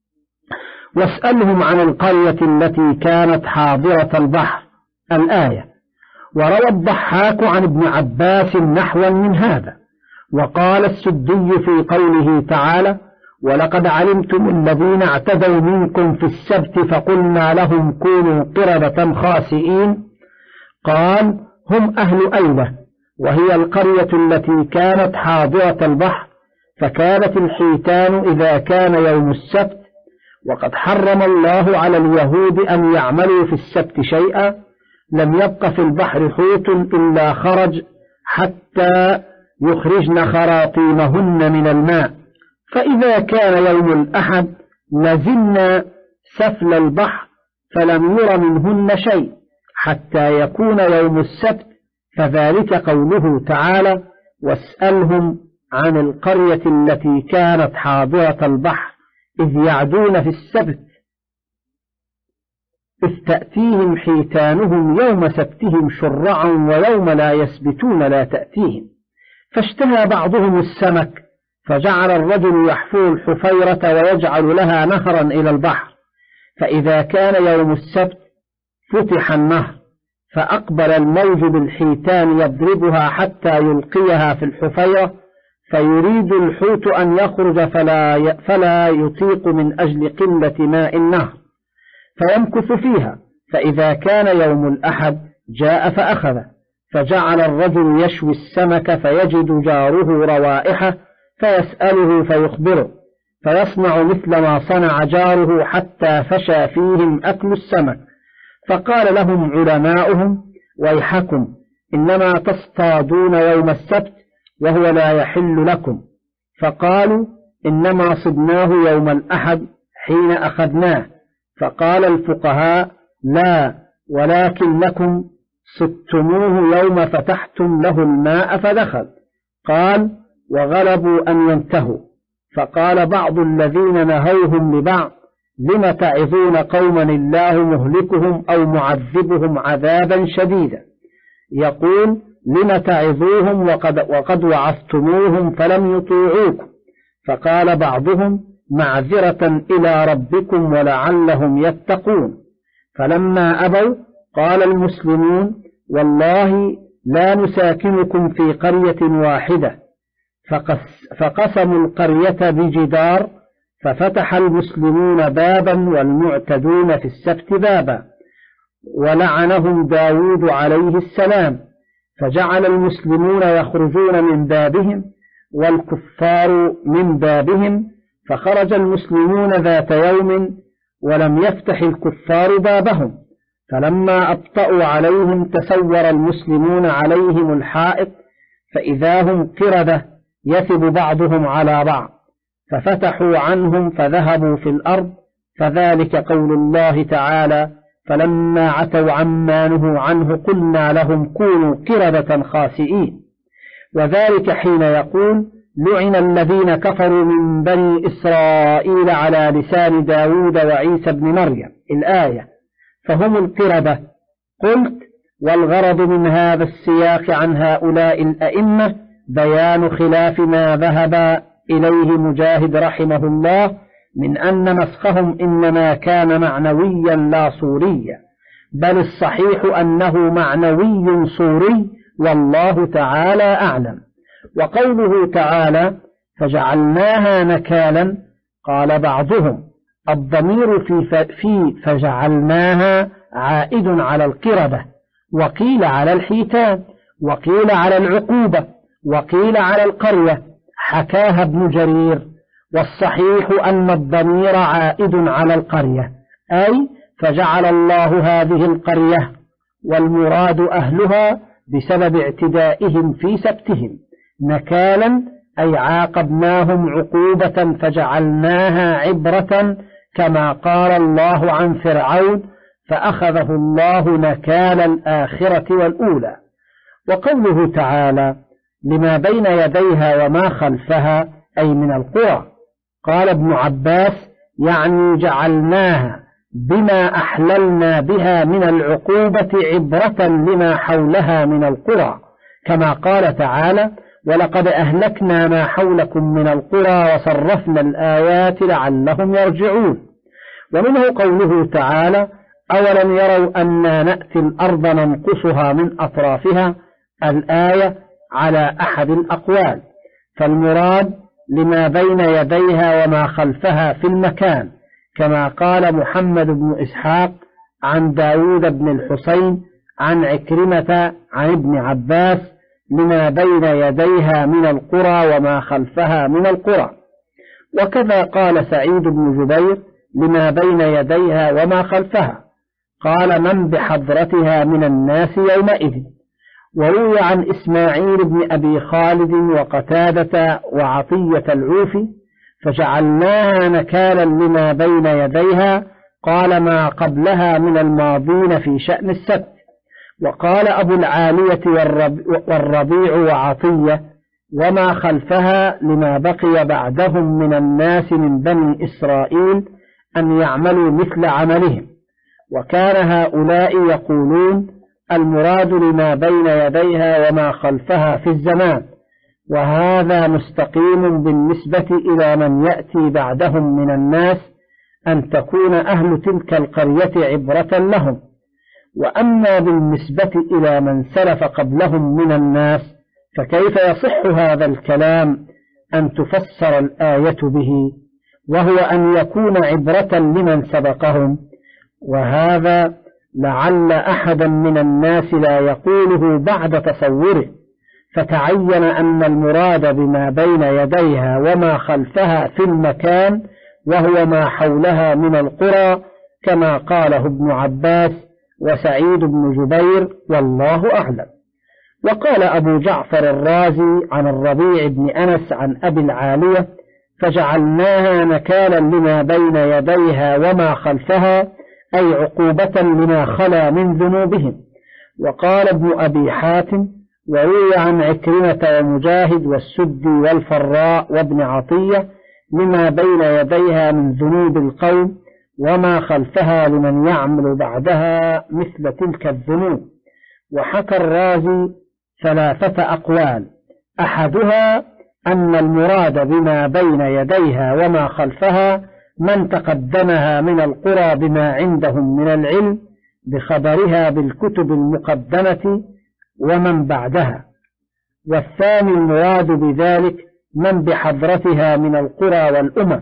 واسألهم عن القرية التي كانت حاضرة البحر، الآية. وروى الضحاك عن ابن عباس نحوا من هذا. وقال السدي في قوله تعالى: ولقد علمتم الذين اعتدوا منكم في السبت فقلنا لهم كونوا قردة خاسئين. قال: هم أهل أيلة، وهي القرية التي كانت حاضرة البحر، فكانت الحيتان إذا كان يوم السبت، وقد حرم الله على اليهود أن يعملوا في السبت شيئا، لم يبق في البحر حوت إلا خرج حتى يخرجن خراطيمهن من الماء، فإذا كان يوم الأحد لزمنا سفل البحر فلم ير منهن شيء حتى يكون يوم السبت، فذلك قوله تعالى: واسألهم عن القرية التي كانت حاضرة البحر إذ يعدون في السبت إذ تأتيهم حيتانهم يوم سبتهم شرعا ويوم لا يسبتون لا تأتيهم. فاشتهى بعضهم السمك فجعل الرجل يحفر الحفيرة ويجعل لها نهرا إلى البحر، فإذا كان يوم السبت فتح النهر فأقبل الموج بالحيتان يضربها حتى يلقيها في الحفيرة، فيريد الحوت أن يخرج فلا فلا يطيق من أجل قلة ماء النهر فيمكث فيها، فإذا كان يوم الأحد جاء فأخذه، فجعل الرجل يشوي السمك فيجد جاره روائحه فيسأله فيخبره، فيصنع مثل ما صنع جاره حتى فشى فيهم أكل السمك. فقال لهم علماؤهم: ويحكم، إنما تصطادون يوم السبت وهو لا يحل لكم. فقالوا: إنما صدناه يوم الأحد حين أخذناه. فقال الفقهاء: لا، ولكن لكم صدتموه يوم فتحتم له الماء فدخل. قال: وغلبوا أن ينتهوا. فقال بعض الذين نهوهم لبعض: لم تعظون قوما الله مهلكهم أو معذبهم عذابا شديدا؟ يقول: لم تعظوهم وقد, وقد وعظتموهم فلم يطيعوكم. فقال بعضهم: معذرة إلى ربكم ولعلهم يتقون. فلما أبوا قال المسلمون: والله لا نساكنكم في قرية واحدة. فقسموا القرية بجدار، ففتح المسلمون بابا والمعتدون في السبت بابا، ولعنهم داود عليه السلام، فجعل المسلمون يخرجون من بابهم والكفار من بابهم، فخرج المسلمون ذات يوم ولم يفتح الكفار بابهم، فلما أبطأوا عليهم تسور المسلمون عليهم الحائط، فإذا هم قردة يثب بعضهم على بعض، ففتحوا عنهم فذهبوا في الأرض، فذلك قول الله تعالى: فلما عتوا عما نهوا عنه قلنا لهم كونوا قردة خاسئين. وذلك حين يقول: لعن الذين كفروا من بني إسرائيل على لسان داود وعيسى بن مريم، الآية، فهم القردة. قلت: والغرض من هذا السياق عن هؤلاء الأئمة بيان خلاف ما ذهب إليه مجاهد رحمه الله من أن نسخهم إنما كان معنويا لا صوريا، بل الصحيح أنه معنوي صوري، والله تعالى أعلم. وقوله تعالى فجعلناها نكالا، قال بعضهم الضمير في في فجعلناها عائد على القردة، وقيل على الحيتان، وقيل على العقوبة، وقيل على القرية، حكاها ابن جرير. والصحيح أن الضمير عائد على القرية، أي فجعل الله هذه القرية، والمراد أهلها بسبب اعتدائهم في سبتهم، نكالا أي عاقبناهم عقوبة فجعلناها عبرة، كما قال الله عن فرعون فأخذه الله نكال الآخرة والأولى. وقوله تعالى لما بين يديها وما خلفها أي من القرى، قال ابن عباس يعني جعلناها بما أحللنا بها من العقوبة عبرة لما حولها من القرى، كما قال تعالى ولقد أهلكنا ما حولكم من القرى وصرفنا الآيات لعلهم يرجعون. ومنه قوله تعالى أولم يروا أنا نأتي الأرض ننقصها من أطرافها، الآية على أحد الأقوال، فالمراد لما بين يديها وما خلفها في المكان، كما قال محمد بن إسحاق عن داود بن الحسين عن عكرمة عن ابن عباس لما بين يديها من القرى وما خلفها من القرى. وكذا قال سعيد بن جبير لما بين يديها وما خلفها، قال من بحضرتها من الناس يومئذ. وروي عن إسماعيل بن أبي خالد وقتادة وعطية العوفي فجعلناها نكالا لما بين يديها، قال ما قبلها من الماضين في شأن السبت. وقال أبو العالية والربيع وعطية وما خلفها لما بقي بعدهم من الناس من بني إسرائيل أن يعملوا مثل عملهم. وكان هؤلاء يقولون المراد لما بين يديها وما خلفها في الزمان، وهذا مستقيم بالنسبة إلى من يأتي بعدهم من الناس أن تكون أهل تلك القرية عبرة لهم. وأما بالنسبة إلى من سلف قبلهم من الناس فكيف يصح هذا الكلام أن تفسر الآية به، وهو أن يكون عبرة لمن سبقهم، وهذا لعل أحدا من الناس لا يقوله بعد تصوره، فتعين أن المراد بما بين يديها وما خلفها في المكان وهو ما حولها من القرى، كما قاله ابن عباس وسعيد بن جبير، والله أعلم. وقال أبو جعفر الرازي عن الربيع بن أنس عن أبي العالية فجعلناها نكالا لما بين يديها وما خلفها، أي عقوبة لما خلا من ذنوبهم. وقال ابن أبي حاتم وروي عن عكرمة ومجاهد والسدي والفراء وابن عطية لما بين يديها من ذنوب القوم وما خلفها لمن يعمل بعدها مثل تلك الذنوب. وحكى الرازي ثلاثة أقوال، أحدها أن المراد بما بين يديها وما خلفها من تقدمها من القرى بما عندهم من العلم بخبرها بالكتب المقدمة ومن بعدها، والثاني المراد بذلك من بحضرتها من القرى والأمم،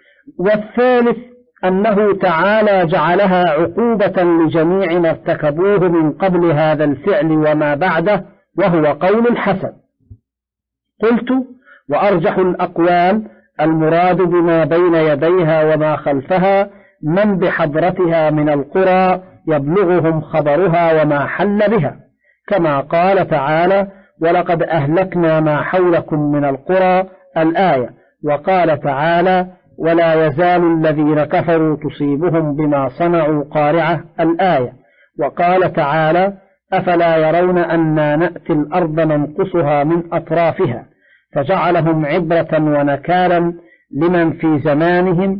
والثالث أنه تعالى جعلها عقوبة لجميع ما ارتكبوه من قبل هذا الفعل وما بعده، وهو قول الحسن. قلت وأرجح الأقوال المراد بما بين يديها وما خلفها من بحضرتها من القرى يبلغهم خبرها وما حل بها، كما قال تعالى ولقد أهلكنا ما حولكم من القرى الآية. وقال تعالى ولا يزال الذين كفروا تصيبهم بما صنعوا قارعة الآية. وقال تعالى أفلا يرون أنا نأتي الأرض ننقصها من أطرافها، فجعلهم عبرة ونكالا لمن في زمانهم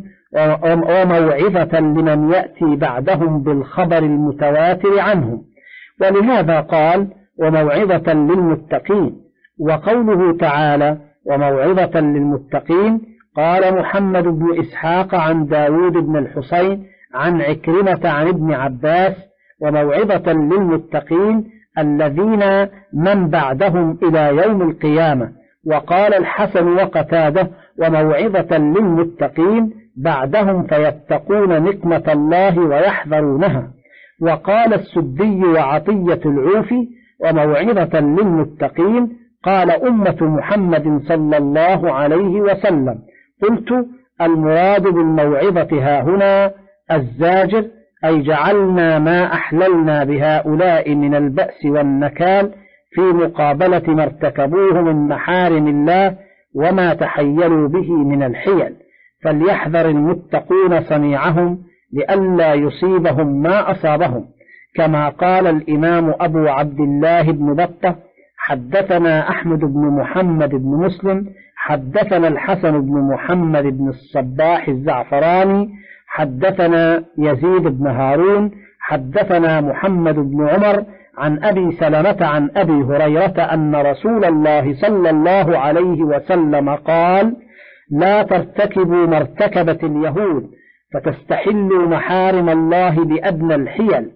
وموعظة لمن يأتي بعدهم بالخبر المتواتر عنهم. ولهذا قال وموعظة للمتقين. وقوله تعالى وموعظة للمتقين. قال محمد بن إسحاق عن داود بن الحسين عن عكرمة عن ابن عباس وموعظة للمتقين الذين من بعدهم إلى يوم القيامة. وقال الحسن وقتاده وموعظة للمتقين بعدهم فيتقون نقمة الله ويحذرونها. وقال السدي وعطية العوفي وموعظة للمتقين قال أمة محمد صلى الله عليه وسلم. قلت المراد بالموعظة ها هنا الزاجر، أي جعلنا ما أحللنا بهؤلاء من البأس والنكال في مقابلة ما ارتكبوه من محارم الله وما تحيلوا به من الحيل، فليحذر المتقون صنيعهم لئلا يصيبهم ما أصابهم. كما قال الإمام أبو عبد الله بن بطة حدثنا أحمد بن محمد بن مسلم حدثنا الحسن بن محمد بن الصباح الزعفراني حدثنا يزيد بن هارون حدثنا محمد بن عمر عن أبي سلمة عن أبي هريرة أن رسول الله صلى الله عليه وسلم قال لا ترتكبوا ما ارتكبت اليهود فتستحلوا محارم الله بأدنى الحيل.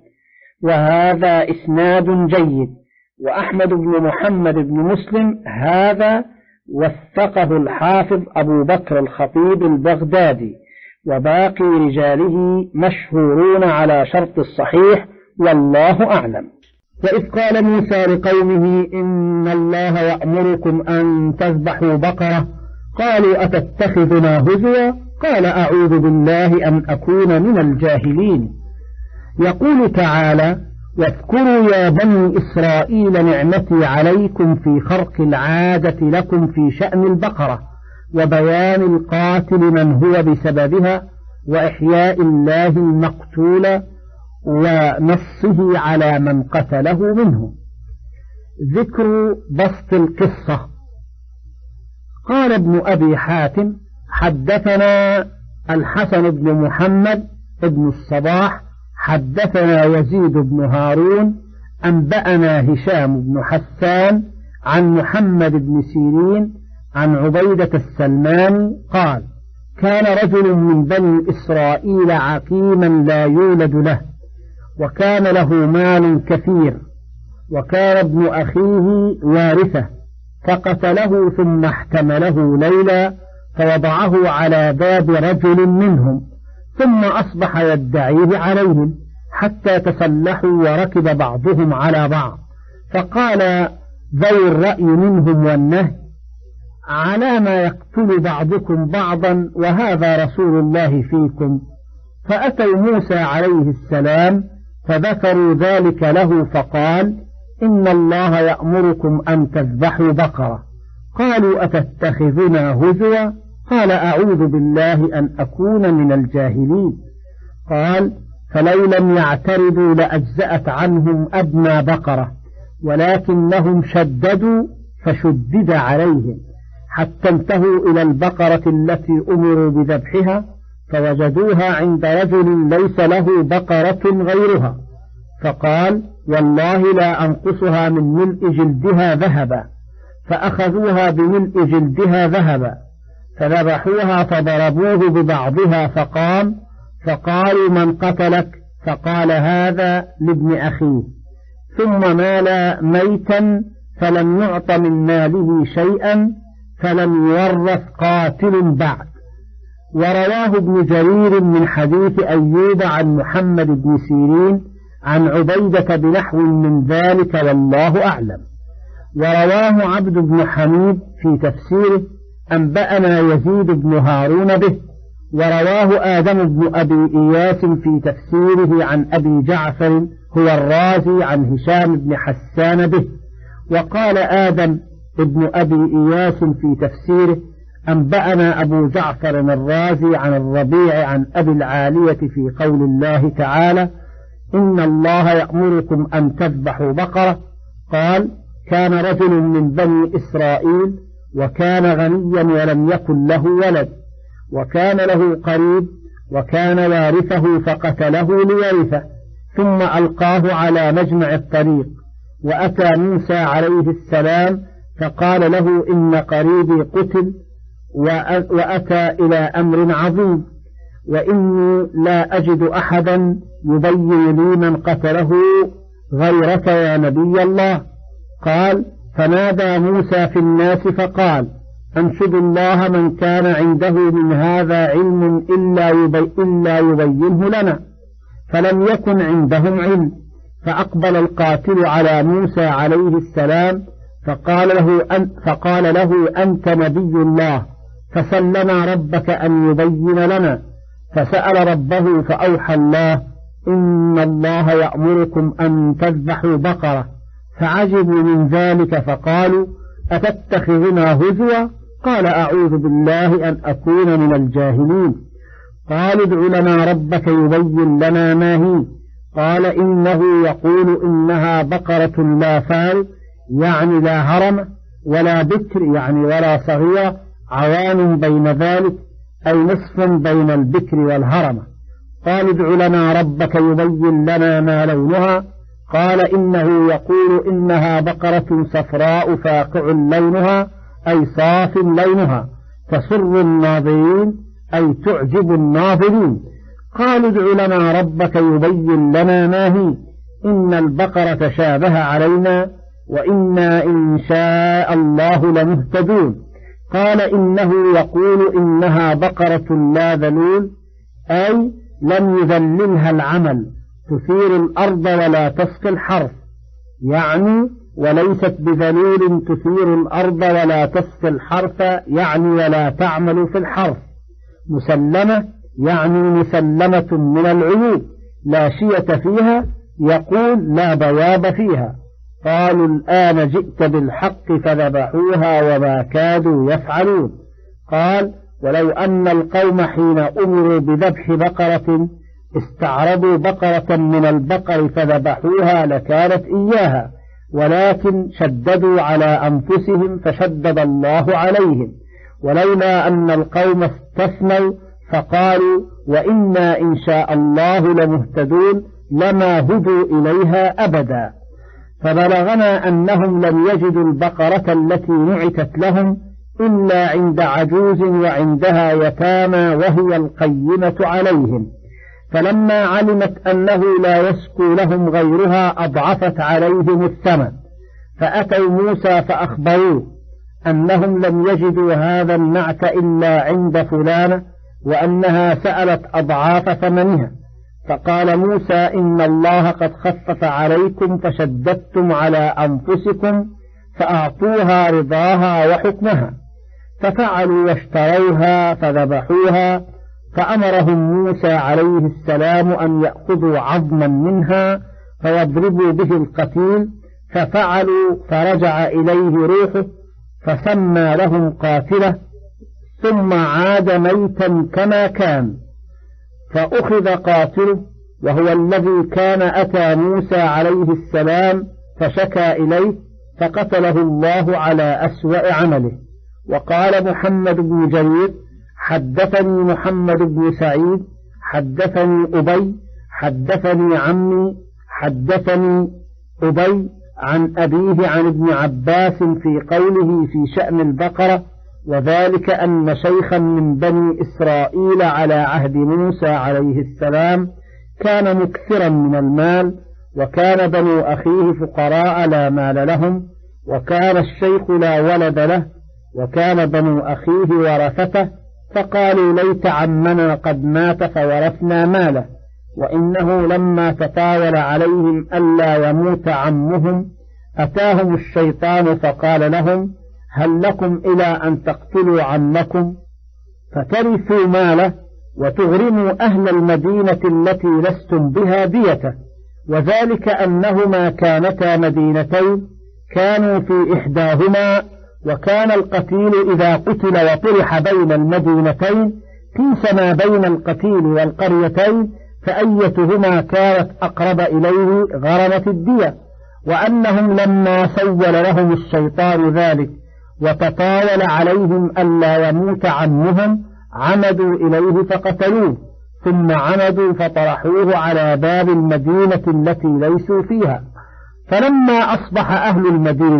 وهذا إسناد جيد. وأحمد بن محمد بن مسلم هذا وثقه الحافظ أبو بكر الخطيب البغدادي، وباقي رجاله مشهورون على شرط الصحيح والله أعلم. وإذ قال موسى لقومه إن الله يأمركم أن تذبحوا بقرة قالوا أتتخذنا هزوا قال أعوذ بالله أن أكون من الجاهلين. يقول تعالى واذكروا يا بني إسرائيل نعمتي عليكم في خرق العادة لكم في شأن البقرة وبيان القاتل من هو بسببها وإحياء الله المقتول ونصه على من قتله منه. ذكر بسط القصة. قال ابن أبي حاتم حدثنا الحسن بن محمد بن الصباح حدثنا يزيد بن هارون أنبأنا هشام بن حسان عن محمد بن سيرين عن عبيدة السلماني قال كان رجل من بني إسرائيل عقيما لا يولد له وكان له مال كثير وكان ابن أخيه وارثه فقتله ثم احتمله ليلا فوضعه على باب رجل منهم ثم أصبح يدعيه عليهم حتى تسلحوا وركب بعضهم على بعض فقال ذوي الرأي منهم والنهي على ما يقتل بعضكم بعضا وهذا رسول الله فيكم. فأتوا موسى عليه السلام فذكروا ذلك له فقال إن الله يأمركم أن تذبحوا بقرة. قالوا أتتخذنا هزوا قال أعوذ بالله أن أكون من الجاهلين. قال فلو لم يعترضوا لأجزأت عنهم أدنى بقرة ولكنهم شددوا فشدد عليهم حتى انتهوا إلى البقرة التي أمروا بذبحها فوجدوها عند رجل ليس له بقرة غيرها فقال والله لا أنقصها من ملء جلدها ذهبا فأخذوها بملء جلدها ذهبا فذبحوها فضربوه ببعضها فقام فقالوا من قتلك فقال هذا لابن أخيه ثم مال ميتا فلم يعط من ماله شيئا فلم يورث قاتل بعد. ورواه ابن جرير من حديث أيوب عن محمد بن سيرين عن عبيدة بنحو من ذلك والله أعلم. ورواه عبد بن حميد في تفسيره أنبأنا يزيد بن هارون به. ورواه آدم بن أبي إياس في تفسيره عن أبي جعفر هو الرازي عن هشام بن حسان به. وقال آدم ابن أبي إياس في تفسيره أنبأنا أبو جعفر الرازي عن الربيع عن أبي العالية في قول الله تعالى إن الله يأمركم أن تذبحوا بقرة. قال كان رجل من بني إسرائيل وكان غنيا ولم يكن له ولد وكان له قريب وكان وارثه فقتله ليرثه ثم ألقاه على مجمع الطريق وأتى موسى عليه السلام فقال له إن قريبي قتل وأتى إلى أمر عظيم، وإني لا أجد أحدا يبين لي من قتله غيرك يا نبي الله. قال: فنادى موسى في الناس فقال: أنشد الله من كان عنده من هذا علم إلا, يبي إلا يبينه لنا. فلم يكن عندهم علم، فأقبل القاتل على موسى عليه السلام فقال له, أن فقال له أنت نبي الله، فسل لنا ربك أن يبين لنا. فسأل ربه فأوحى الله: إن الله يأمركم أن تذبحوا بقرة. فعجبوا من ذلك فقالوا: أتتخذنا هزوا؟ قال: أعوذ بالله أن أكون من الجاهلين. قال: ادع لنا ربك يبين لنا ما هي. قال: إنه يقول إنها بقرة لا فارض، يعني لا هرم، ولا بكر، يعني ولا صغيرة، عوان بين ذلك، أي نصف بين البكر والهرم. قال: ادع لنا ربك يبين لنا ما لونها. قال: إنه يقول إنها بقرة صفراء فاقع لونها، أي صاف لونها، تسر الناظرين، أي تعجب الناظرين. قال: ادع لنا ربك يبين لنا ما هي. إن البقرة شابه علينا وإنا إن شاء الله لمهتدون. قال: إنه يقول إنها بقرة لا ذلول، أي لم يذللها العمل، تثير الأرض ولا تسقي الحرث، يعني وليست بذلول تثير الأرض ولا تسقي الحرث، يعني ولا تعمل في الحرث. مسلمة، يعني مسلمة من العيوب، لا شية فيها، يقول لا بواب فيها. قالوا: الآن جئت بالحق، فذبحوها وما كادوا يفعلون. قال: ولو أن القوم حين أمروا بذبح بقرة استعرضوا بقرة من البقر فذبحوها لكانت إياها، ولكن شددوا على أنفسهم فشدد الله عليهم. ولولا أن القوم استثنوا فقالوا: وإنا إن شاء الله لمهتدون، لما هدوا إليها أبدا. فبلغنا أنهم لم يجدوا البقرة التي نعتت لهم إلا عند عجوز وعندها يتامى وهي القيمة عليهم، فلما علمت أنه لا يسكو لهم غيرها أضعفت عليهم الثمن. فأتوا موسى فأخبروه أنهم لم يجدوا هذا النعت إلا عند فلانة، وأنها سألت أضعاف ثمنها. فقال موسى: إن الله قد خفف عليكم فشددتم على أنفسكم، فأعطوها رضاها وحكمها. ففعلوا واشتروها فذبحوها. فأمرهم موسى عليه السلام أن يأخذوا عظما منها فيضربوا به القتيل، ففعلوا، فرجع إليه روحه فسمى لهم قاتله، ثم عاد ميتا كما كان. فأخذ قاتله، وهو الذي كان أتى موسى عليه السلام فشكى إليه، فقتله الله على أسوأ عمله. وقال محمد بن جرير: حدثني محمد بن سعيد حدثني أبي حدثني عمي حدثني أبي عن أبيه عن ابن عباس في قوله في شأن البقرة، وذلك أن شيخا من بني إسرائيل على عهد موسى عليه السلام كان مكثرا من المال، وكان بنو أخيه فقراء لا مال لهم، وكان الشيخ لا ولد له، وكان بنو أخيه ورثته، فقالوا: ليت عمنا قد مات فورثنا ماله. وإنه لما تطاول عليهم ألا يموت عمهم أتاهم الشيطان فقال لهم: هل لكم إلى أن تقتلوا عمكم فترثوا ماله وتغرموا أهل المدينة التي لستم بها ديته؟ وذلك أنهما كانتا مدينتين كانوا في إحداهما، وكان القتيل إذا قتل وطرح بين المدينتين قيس ما بين القتيل والقريتين، فأيتهما كانت أقرب إليه غرمت الدية. وأنهم لما سول لهم الشيطان ذلك وتطاول عليهم ألا يموت عمهم عمدوا إليه فقتلوه، ثم عمدوا فطرحوه على باب المدينة التي ليسوا فيها. فلما أصبح أهل المدينة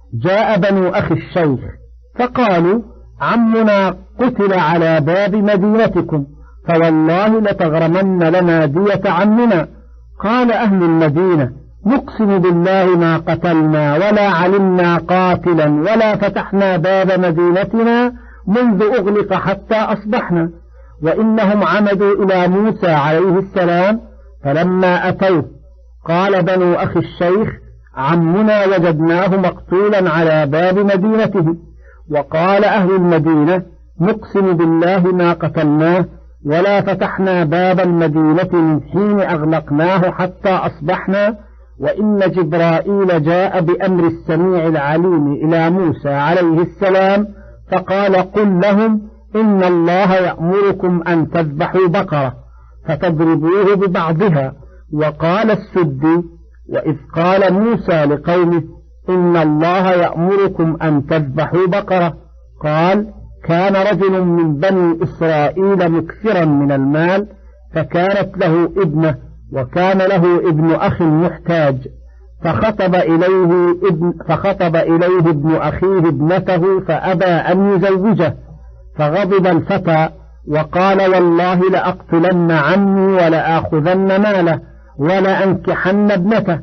جاء بنو أخي الشيخ فقالوا عمنا قتل على باب مدينتكم فوالله لتغرمن لنا دية عمنا. قال أهل المدينة نقسم بالله ما قتلنا ولا علمنا قاتلا ولا فتحنا باب مدينتنا منذ أغلق حتى أصبحنا. وإنهم عمدوا إلى موسى عليه السلام فلما أتوه قال بنو أخي الشيخ عمنا وجدناه مقتولا على باب مدينته. وقال أهل المدينة نقسم بالله ما قتلناه ولا فتحنا باب المدينة من حين أغلقناه حتى أصبحنا. وإن جبرائيل جاء بأمر السميع العليم إلى موسى عليه السلام فقال قل لهم إن الله يأمركم أن تذبحوا بقرة فتضربوه ببعضها. وقال السدي وإذ قال موسى لقومه إن الله يأمركم أن تذبحوا بقرة قال كان رجل من بني إسرائيل مكثرا من المال فكانت له ابنة وكان له ابن أخ محتاج فخطب إليه ابن, فخطب إليه ابن أخيه ابنته فأبى أن يزوجه فغضب الفتى وقال والله لأقتلن عمي ولآخذن ماله ولأنكحن ابنته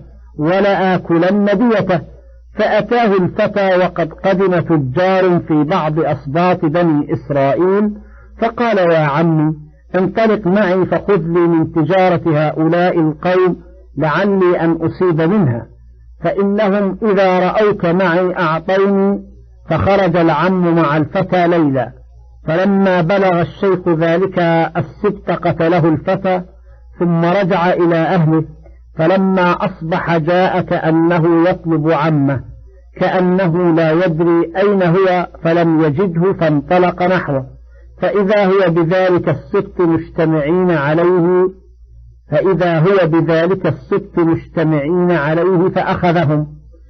ولآكلن ديته. فأتاه الفتى وقد قدم تجار في بعض أسباط بني إسرائيل فقال يا عمي انطلق معي فخذ لي من تجارة هؤلاء القوم لعلي أن أصيب منها فإنهم إذا رأوك معي أعطوني. فخرج العم مع الفتى ليلا فلما بلغ الشيخ ذلك السبت قتله الفتى ثم رجع إلى أهله فلما أصبح جاء كأنه يطلب عمه كأنه لا يدري أين هو فلم يجده فانطلق نحوه فإذا هو بذلك السبت مجتمعين عليه فإذا هو بذلك السبت مجتمعين عليه فأخذهم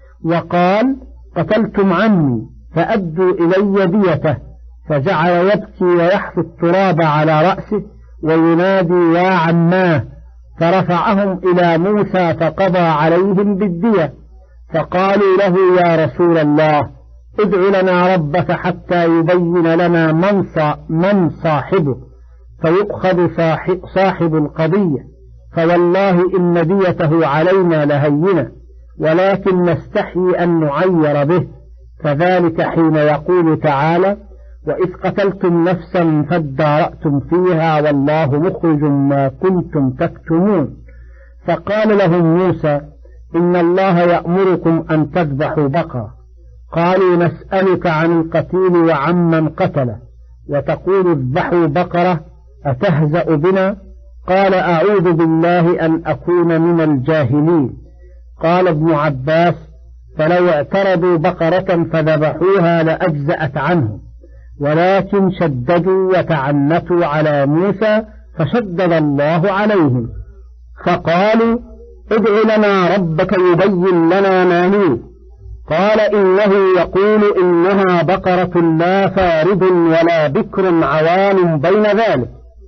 وقال قتلتم عمي فأدوا إلي ديته. فجعل يبكي ويحث التراب على رأسه وينادي يا عماه فرفعهم إلى موسى فقضى عليهم بالدية. فقالوا له يا رسول الله ادع لنا ربك حتى يبين لنا من, من صاحبه فيؤخذ صاحب القضية فوالله إن ديته علينا لهينة ولكن نستحي أن نعير به. فذلك حين يقول تعالى وإذ قتلتم نفسا فادارأتم فيها والله مخرج ما كنتم تكتمون. فقال لهم موسى إن الله يأمركم أن تذبحوا بقرة. قالوا نسألك عن القتيل وعمن قتله وتقول اذبحوا بقرة أتهزأ بنا؟ قال أعوذ بالله أن أكون من الجاهلين. قال ابن عباس فلو اعترضوا بقرة فذبحوها لأجزأت عنهم ولكن شددوا وتعنتوا على موسى فشدد الله عليهم فقالوا ادع لنا ربك يبين لنا ما هي. قال إنه يقول إنها بقرة لا فارض ولا بكر عوان بين ذلك.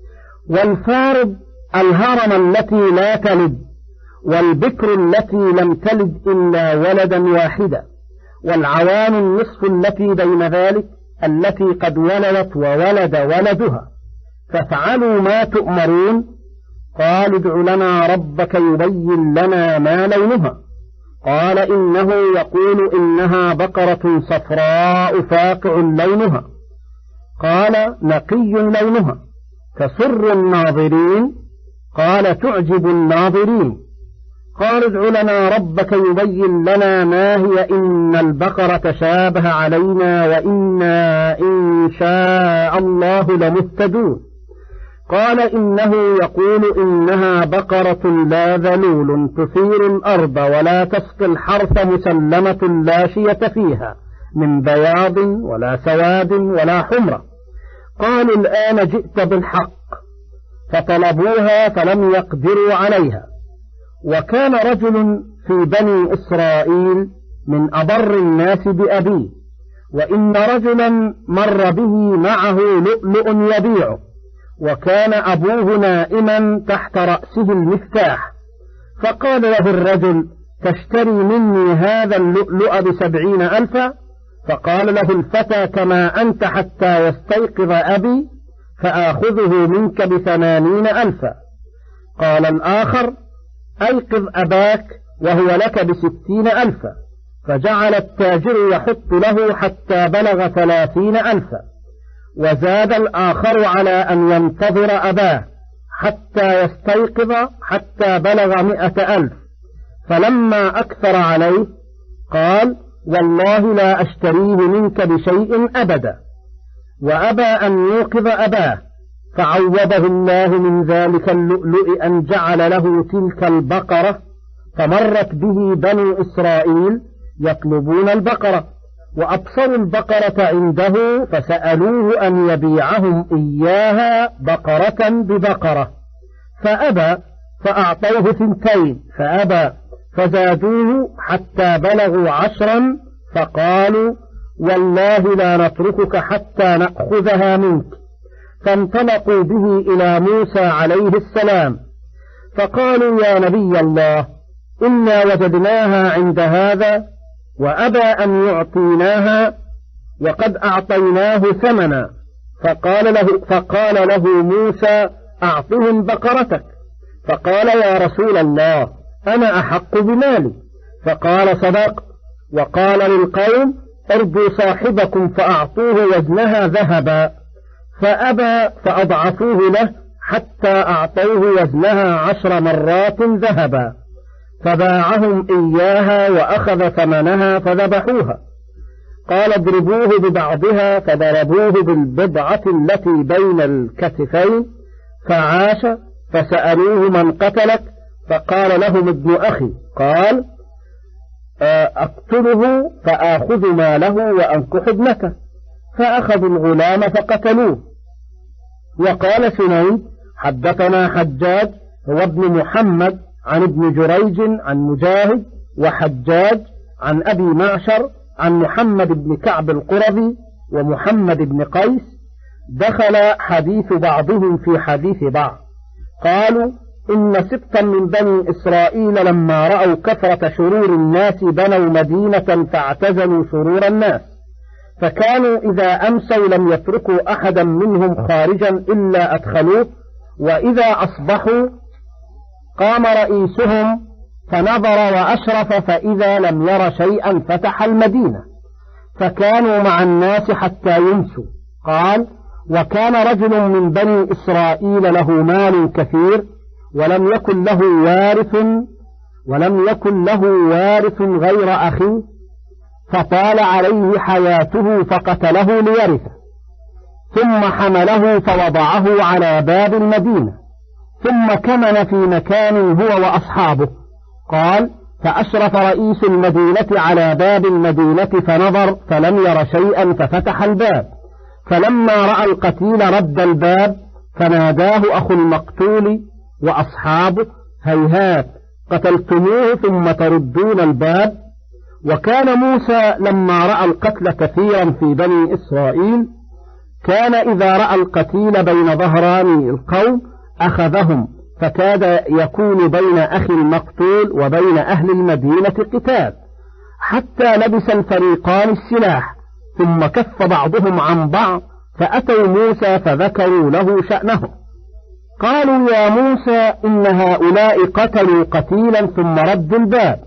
والفارض الهرم التي لا تلد والبكر التي لم تلد إلا ولدا واحدا والعوان النصف التي بين ذلك التي قد ولدت وولد ولدها فافعلوا ما تؤمرون. قال ادع لنا ربك يبين لنا ما لونها. قال إنه يقول إنها بقرة صفراء فاقع لونها. قال نقي لونها تسر الناظرين. قال تعجب الناظرين. قال ادع لنا ربك يبين لنا ما هي إن البقرة شابه علينا وإنا إن شاء الله لمهتدون. قال إنه يقول إنها بقرة لا ذلول تثير الأرض ولا تسقي الحرث مسلمة لا شية فيها من بياض ولا سواد ولا حمرة. قالوا الآن جئت بالحق فطلبوها فلم يقدروا عليها. وكان رجل في بني إسرائيل من أبر الناس بأبيه وإن رجلا مر به معه لؤلؤ يبيعه وكان أبوه نائما تحت رأسه المفتاح. فقال له الرجل تشتري مني هذا اللؤلؤ بسبعين ألفا؟ فقال له الفتى كما أنت حتى يستيقظ أبي فآخذه منك بثمانين ألفا. قال الآخر أيقظ أباك وهو لك بستين ألفا. فجعل التاجر يحط له حتى بلغ ثلاثين ألفا، وزاد الآخر على أن ينتظر أباه حتى يستيقظ حتى بلغ مئة ألف. فلما أكثر عليه قال والله لا أشتريه منك بشيء أبدا، وأبى أن يوقظ أباه. فعوضه الله من ذلك اللؤلؤ أن جعل له تلك البقرة، فمرت به بنو إسرائيل يطلبون البقرة، وأبصروا البقرة عنده فسألوه أن يبيعهم إياها بقرة ببقرة، فأبى، فأعطوه ثنتين فأبى، فزادوه حتى بلغوا عشرا، فقالوا والله لا نتركك حتى نأخذها منك. فانطلقوا به إلى موسى عليه السلام، فقالوا يا نبي الله إنا وجدناها عند هذا وأبى أن يعطيناها وقد أعطيناه ثمنا. فقال له, فقال له موسى أعطهم بقرتك. فقال يا رسول الله أنا أحق بمالي. فقال صدق. وقال للقوم ارجوا صاحبكم فأعطوه وزنها ذهبا، فأبى فأضعفوه له حتى أعطوه وزنها عشر مرات ذهبا، فباعهم إياها وأخذ ثمنها فذبحوها. قال اضربوه ببعضها، فضربوه بالبضعة التي بين الكتفين فعاش. فسألوه من قتلك؟ فقال لهم ابن أخي. قال أقتله فآخذ ماله وأنكح ابنته. فأخذوا الغلام فقتلوه. وقال سنيد حدثنا حجاج هو ابن محمد عن ابن جريج عن مجاهد وحجاج عن أبي معشر عن محمد بن كعب القرظي ومحمد بن قيس، دخل حديث بعضهم في حديث بعض. قالوا إن سبطا من بني إسرائيل لما رأوا كثرة شرور الناس بنوا مدينة فاعتزلوا شرور الناس، فكانوا إذا أمسوا لم يتركوا أحدا منهم خارجا إلا أدخلوه، وإذا أصبحوا قام رئيسهم فنظر وأشرف فإذا لم ير شيئا فتح المدينة، فكانوا مع الناس حتى يمسوا. قال وكان رجل من بني إسرائيل له مال كثير ولم يكن له وارث ولم يكن له وارث غير أخيه، فطال عليه حياته فقتله ليرثه، ثم حمله فوضعه على باب المدينة، ثم كمن في مكان هو وأصحابه. قال فأشرف رئيس المدينة على باب المدينة فنظر فلم ير شيئا ففتح الباب، فلما رأى القتيل رد الباب، فناداه أخو المقتول وأصحابه هيهات قتلتموه ثم تردون الباب. وكان موسى لما رأى القتل كثيرا في بني إسرائيل كان إذا رأى القتيل بين ظهراني القوم أخذهم، فكاد يكون بين أخي المقتول وبين أهل المدينة قتال، حتى لبس الفريقان السلاح، ثم كف بعضهم عن بعض، فأتوا موسى فذكروا له شأنه. قالوا يا موسى إن هؤلاء قتلوا قتيلا ثم ردوا الباب.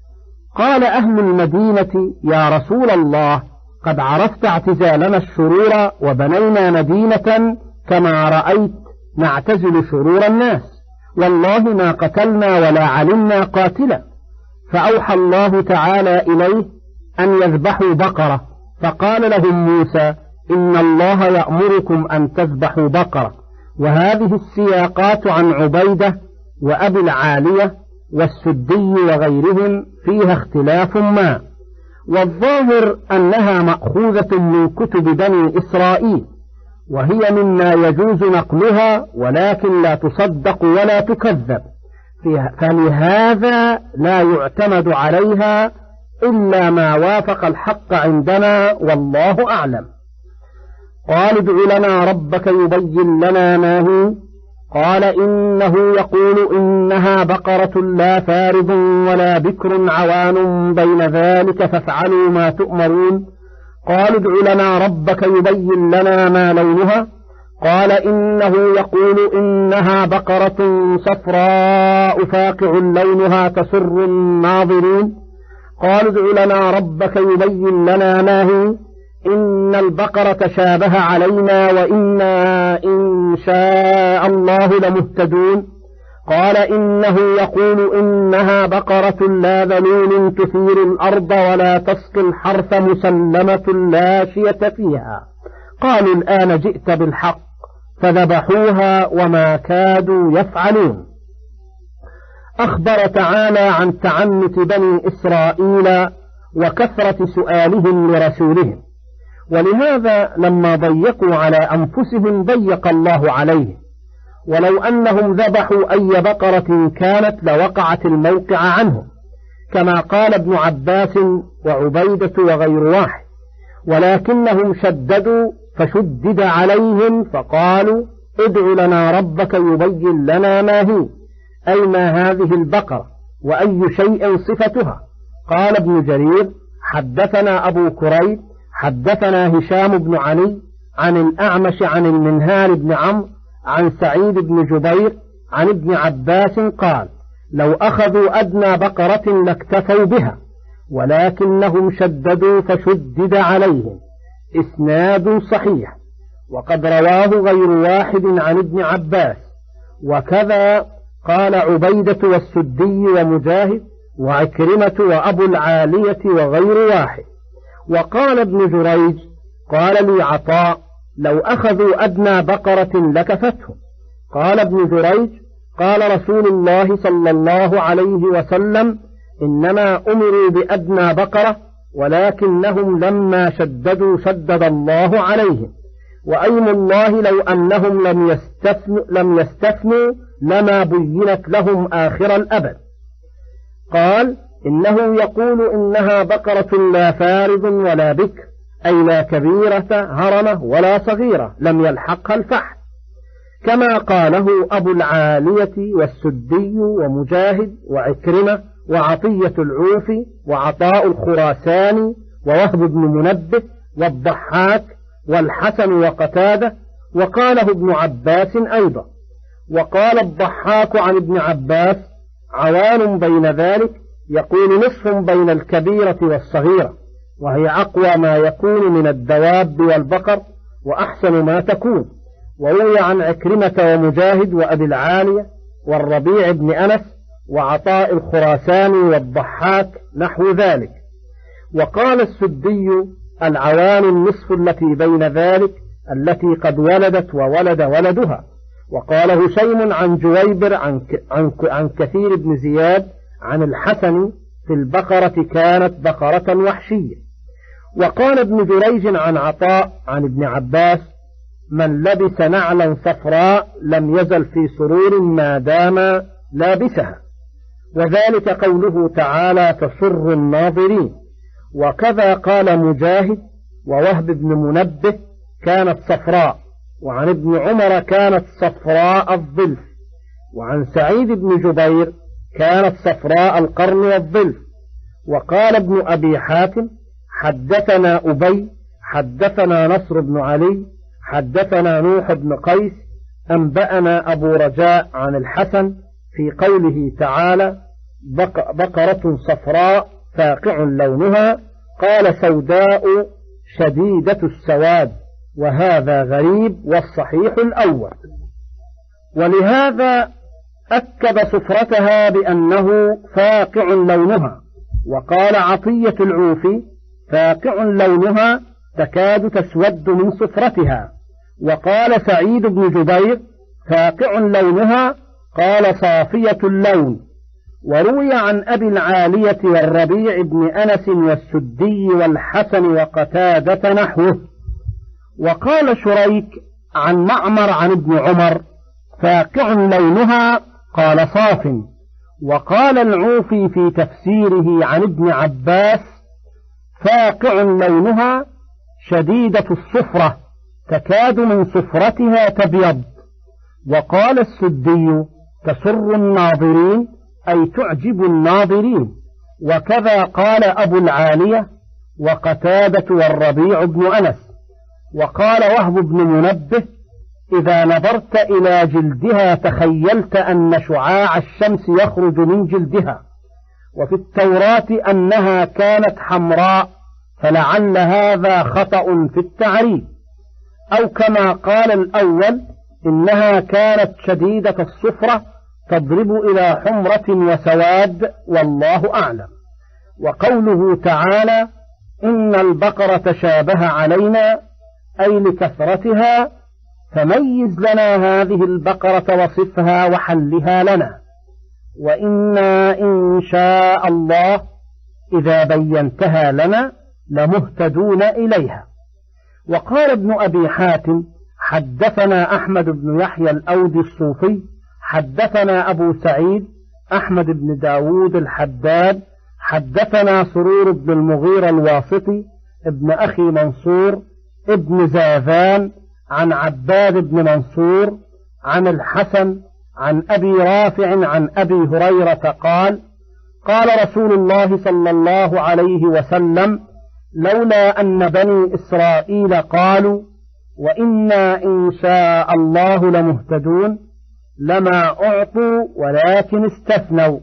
قال أهل المدينة يا رسول الله قد عرفت اعتزالنا الشرور وبنينا مدينة كما رأيت نعتزل شرور الناس، والله ما قتلنا ولا علمنا قاتلا. فأوحى الله تعالى إليه أن يذبحوا بقرة، فقال لهم موسى إن الله يأمركم أن تذبحوا بقرة. وهذه السياقات عن عبيدة وأبي العالية والسدي وغيرهم فيها اختلاف ما، والظاهر أنها مأخوذة من كتب بني إسرائيل، وهي مما يجوز نقلها ولكن لا تصدق ولا تكذب، فلهذا لا يعتمد عليها إلا ما وافق الحق عندنا والله أعلم. قال ادع لنا ربك يبين لنا ما هي. قال إنه يقول إنها بقرة لا فارض ولا بكر عوان بين ذلك فافعلوا ما تؤمرون. قالوا ادع لنا ربك يبين لنا ما لونها. قال إنه يقول إنها بقرة صفراء فاقع لونها تسر الناظرين. قالوا ادع لنا ربك يبين لنا ما هي إن البقرة شابه علينا وإنا إن شاء الله لمهتدون. قال إنه يقول إنها بقرة لا ذلول تثير الأرض ولا تسقي الحرث مسلمة لا شية فيها. قالوا الآن جئت بالحق فذبحوها وما كادوا يفعلون. أخبر تعالى عن تعنت بني إسرائيل وكثرة سؤالهم لرسولهم، ولهذا لما ضيقوا على أنفسهم ضيق الله عليهم، ولو أنهم ذبحوا أي بقرة كانت لوقعت الموقع عنهم، كما قال ابن عباس وعبيدة وغير واحد، ولكنهم شددوا فشدد عليهم فقالوا ادع لنا ربك يبين لنا ما هي أي ما هذه البقرة وأي شيء صفتها. قال ابن جرير حدثنا أبو كريب حدثنا هشام بن علي عن الأعمش عن المنهال بن عمرو عن سعيد بن جبير عن ابن عباس قال لو أخذوا أدنى بقرة لاكتفوا بها، ولكنهم شددوا فشدد عليهم. إسناد صحيح، وقد رواه غير واحد عن ابن عباس، وكذا قال عبيدة والسدي ومجاهد وعكرمة وأبو العالية وغير واحد. وقال ابن جريج قال لي عطاء لو أخذوا أدنى بقرة لكفتهم. قال ابن جريج قال رسول الله صلى الله عليه وسلم إنما أمروا بأدنى بقرة ولكنهم لما شددوا شدد الله عليهم، وأيم الله لو أنهم لم يستثنوا, لم يستثنوا لما بينت لهم آخر الأبد. قال إنه يقول إنها بقرة لا فارض ولا بكر أي لا كبيرة هرمة ولا صغيرة لم يلحقها الفحل، كما قاله أبو العالية والسدي ومجاهد وعكرمة وعطية العوفي وعطاء الخراساني ووهب بن منبه والضحاك والحسن وقتادة، وقاله ابن عباس أيضا. وقال الضحاك عن ابن عباس عوان بين ذلك يقول نصف بين الكبيرة والصغيرة، وهي أقوى ما يكون من الدواب والبقر وأحسن ما تكون. وروي عن عكرمة ومجاهد وأبي العالية والربيع بن أنس وعطاء الخراساني والضحاك نحو ذلك. وقال السدي العوان النصف التي بين ذلك التي قد ولدت وولد ولدها. وقال هشيم عن جويبر عن, عن, عن كثير بن زياد عن الحسن في البقرة كانت بقرة وحشية. وقال ابن جريج عن عطاء عن ابن عباس من لبس نعلا صفراء لم يزل في سرور ما دام لابسها، وذلك قوله تعالى تسر الناظرين. وكذا قال مجاهد ووهب بن منبه كانت صفراء، وعن ابن عمر كانت صفراء الظلف، وعن سعيد بن جبير كانت صفراء القرن والظلف. وقال ابن أبي حاتم حدثنا أبي حدثنا نصر بن علي حدثنا نوح بن قيس أنبأنا أبو رجاء عن الحسن في قوله تعالى بقرة صفراء فاقع لونها قال سوداء شديدة السواد، وهذا غريب والصحيح الأول. ولهذا أكد صفرتها بأنه فاقع لونها. وقال عطية العوفي فاقع لونها تكاد تسود من صفرتها. وقال سعيد بن جبير فاقع لونها قال صافية اللون. وروي عن أبي العالية والربيع بن أنس والسدي والحسن وقتادة نحوه. وقال شريك عن معمر عن ابن عمر فاقع لونها قال صاف. وقال العوفي في تفسيره عن ابن عباس فاقع لونها شديدة الصفرة تكاد من صفرتها تبيض. وقال السدي تسر الناظرين أي تعجب الناظرين، وكذا قال أبو العالية وقتادة والربيع بن أنس. وقال وهب بن منبه إذا نظرت إلى جلدها تخيلت أن شعاع الشمس يخرج من جلدها، وفي التوراة أنها كانت حمراء، فلعل هذا خطأ في التعريف، أو كما قال الأول إنها كانت شديدة الصفرة تضرب إلى حمرة وسواد، والله أعلم. وقوله تعالى إن البقرة تشابه علينا أي لكثرتها، فميز لنا هذه البقرة وصفها وحلها لنا، وإنا إن شاء الله إذا بينتها لنا لمهتدون إليها. وقال ابن أبي حاتم حدثنا أحمد بن يحيى الأودي الصوفي حدثنا أبو سعيد أحمد بن داود الحداد حدثنا سرور بن المغيرة الواسطي ابن أخي منصور ابن زاذان عن عباد بن منصور عن الحسن عن أبي رافع عن أبي هريرة قال قال رسول الله صلى الله عليه وسلم لولا أن بني إسرائيل قالوا وإنا إن شاء الله لمهتدون لما أعطوا ولكن استثنوا.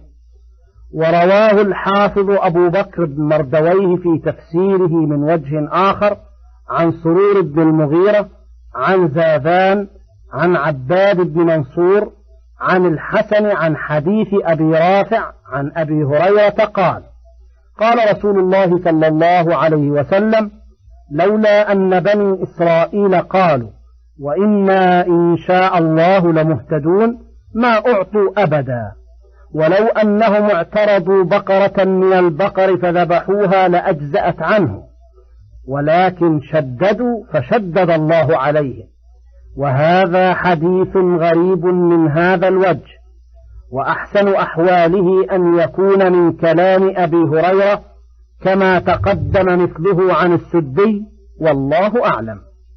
ورواه الحافظ أبو بكر بن مردويه في تفسيره من وجه آخر عن سرور بن المغيرة عن زاذان عن عباد بن منصور عن الحسن عن حديث أبي رافع عن أبي هريرة قال قال رسول الله صلى الله عليه وسلم لولا أن بني إسرائيل قالوا وإنا إن شاء الله لمهتدون ما أعطوا أبدا، ولو أنهم اعترضوا بقرة من البقر فذبحوها لأجزأت عنه، ولكن شددوا فشدد الله عليهم. وهذا حديث غريب من هذا الوجه، وأحسن أحواله أن يكون من كلام أبي هريرة كما تقدم مثله عن السدي، والله أعلم.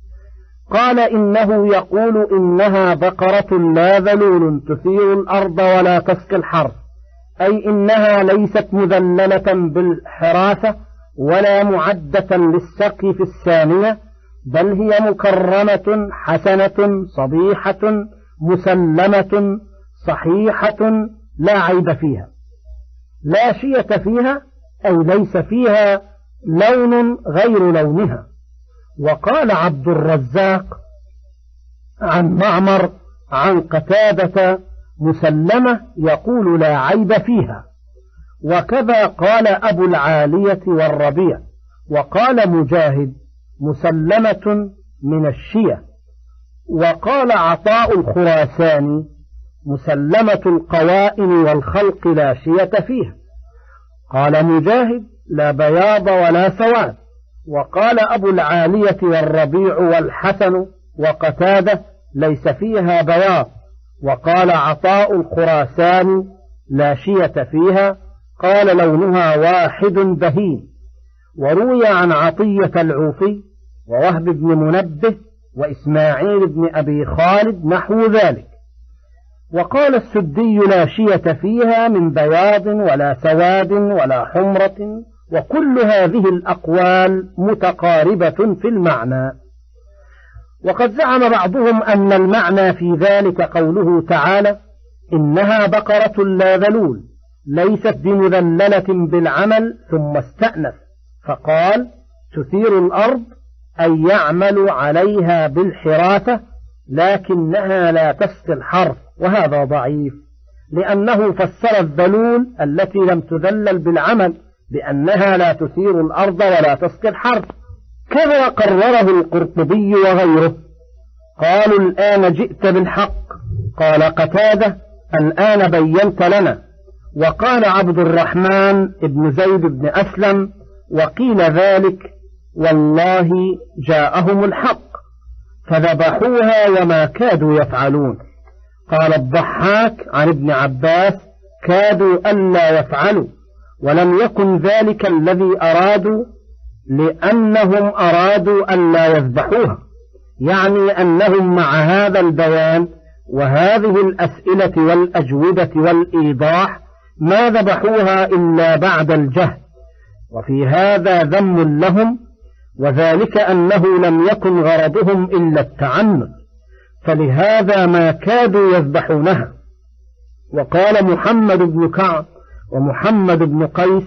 قال إنه يقول إنها بقرة لا ذلول تثير الأرض ولا تسقي الحرث، أي إنها ليست مذللة بالحراسة ولا معدة للسقي في الثانية، بل هي مكرمة حسنة صبيحة مسلمة صحيحة لا عيب فيها، لا شية فيها أي ليس فيها لون غير لونها. وقال عبد الرزاق عن معمر عن قتادة مسلمة يقول لا عيب فيها، وكذا قال أبو العالية والربيع. وقال مجاهد مسلمة من الشية. وقال عطاء الخراساني مسلمة القوائم والخلق لا شية فيها. قال مجاهد لا بياض ولا سواد. وقال أبو العالية والربيع والحسن وقتادة ليس فيها بياض. وقال عطاء الخراساني لا شية فيها، قال لونها واحد بهيم. وروي عن عطية العوفي ووهب بن منبه وإسماعيل بن أبي خالد نحو ذلك. وقال السدي لا شية فيها من بياض ولا سواد ولا حمرة، وكل هذه الأقوال متقاربة في المعنى. وقد زعم بعضهم أن المعنى في ذلك قوله تعالى إنها بقرة لا ذلول ليست بمذللة بالعمل، ثم استأنف فقال تثير الأرض أي يعمل عليها بالحراثة لكنها لا تسقي الحرث، وهذا ضعيف لأنه فسر الذلول التي لم تذلل بالعمل بأنها لا تثير الأرض ولا تسقي الحرث، كما قرره القرطبي وغيره. قالوا الآن جئت بالحق. قال قتادة الآن بينت لنا. وقال عبد الرحمن بن زيد بن أسلم وقيل ذلك والله جاءهم الحق فذبحوها وما كادوا يفعلون. قال الضحاك عن ابن عباس كادوا ألا يفعلوا، ولم يكن ذلك الذي أرادوا لأنهم أرادوا ألا يذبحوها، يعني أنهم مع هذا البيان وهذه الأسئلة والأجوبة والإيضاح ما ذبحوها إلا بعد الجهد، وفي هذا ذم لهم، وذلك أنه لم يكن غرضهم إلا التعنت، فلهذا ما كادوا يذبحونها. وقال محمد بن كعب ومحمد بن قيس: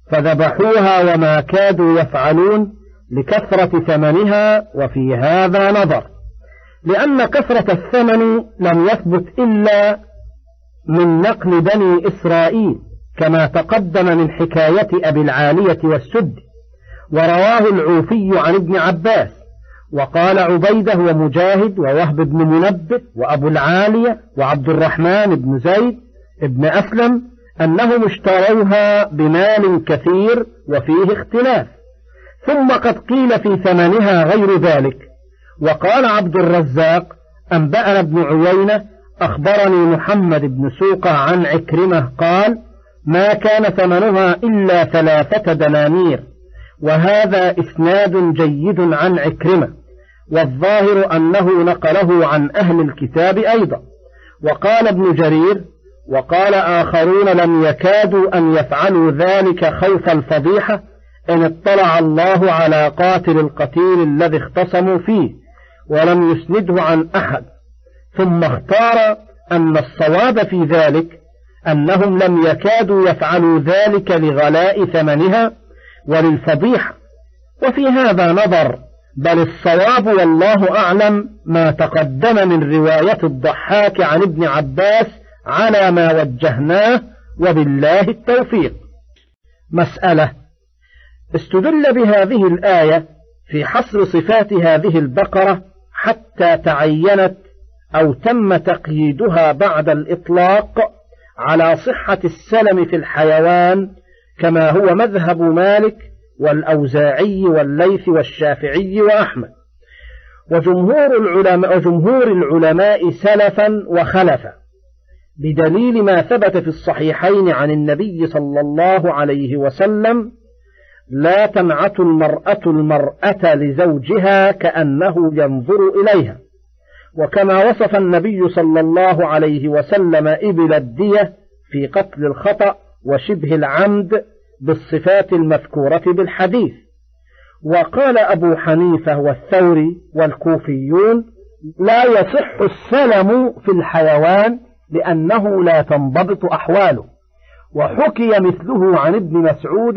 فذبحوها وما كادوا يفعلون لكثرة ثمنها، وفي هذا نظر، لأن كثرة الثمن لم يثبت إلا من نقل بني إسرائيل كما تقدم من حكاية أبي العالية والسد، ورواه العوفي عن ابن عباس. وقال عبيدة ومجاهد ووهب بن منبه وأبو العالية وعبد الرحمن بن زيد بن أسلم أنهم اشتروها بمال كثير، وفيه اختلاف. ثم قد قيل في ثمنها غير ذلك. وقال عبد الرزاق: أنبأنا ابن عيينة أخبرني محمد بن سوقة عن عكرمة قال: ما كان ثمنها إلا ثلاثة دنانير. وهذا إسناد جيد عن عكرمة، والظاهر أنه نقله عن أهل الكتاب أيضا. وقال ابن جرير: وقال آخرون لم يكادوا أن يفعلوا ذلك خوف الفضيحة إن اطلع الله على قاتل القتيل الذي اختصموا فيه، ولم يسنده عن أحد. ثم اختار أن الصواب في ذلك أنهم لم يكادوا يفعلوا ذلك لغلاء ثمنها وللفضيحة، وفي هذا نظر، بل الصواب والله أعلم ما تقدم من رواية الضحاك عن ابن عباس على ما وجهناه، وبالله التوفيق. مسألة: استدل بهذه الآية في حصر صفات هذه البقرة حتى تعينت أو تم تقييدها بعد الإطلاق على صحة السلم في الحيوان، كما هو مذهب مالك والأوزاعي والليث والشافعي وأحمد وجمهور العلماء, وجمهور العلماء سلفا وخلفا، بدليل ما ثبت في الصحيحين عن النبي صلى الله عليه وسلم: لا تنعت المرأة المرأة لزوجها كأنه ينظر إليها. وكما وصف النبي صلى الله عليه وسلم إبل الدية في قتل الخطأ وشبه العمد بالصفات المذكورة بالحديث. وقال أبو حنيفة والثوري والكوفيون: لا يصح السلم في الحيوان لأنه لا تنضبط أحواله. وحكي مثله عن ابن مسعود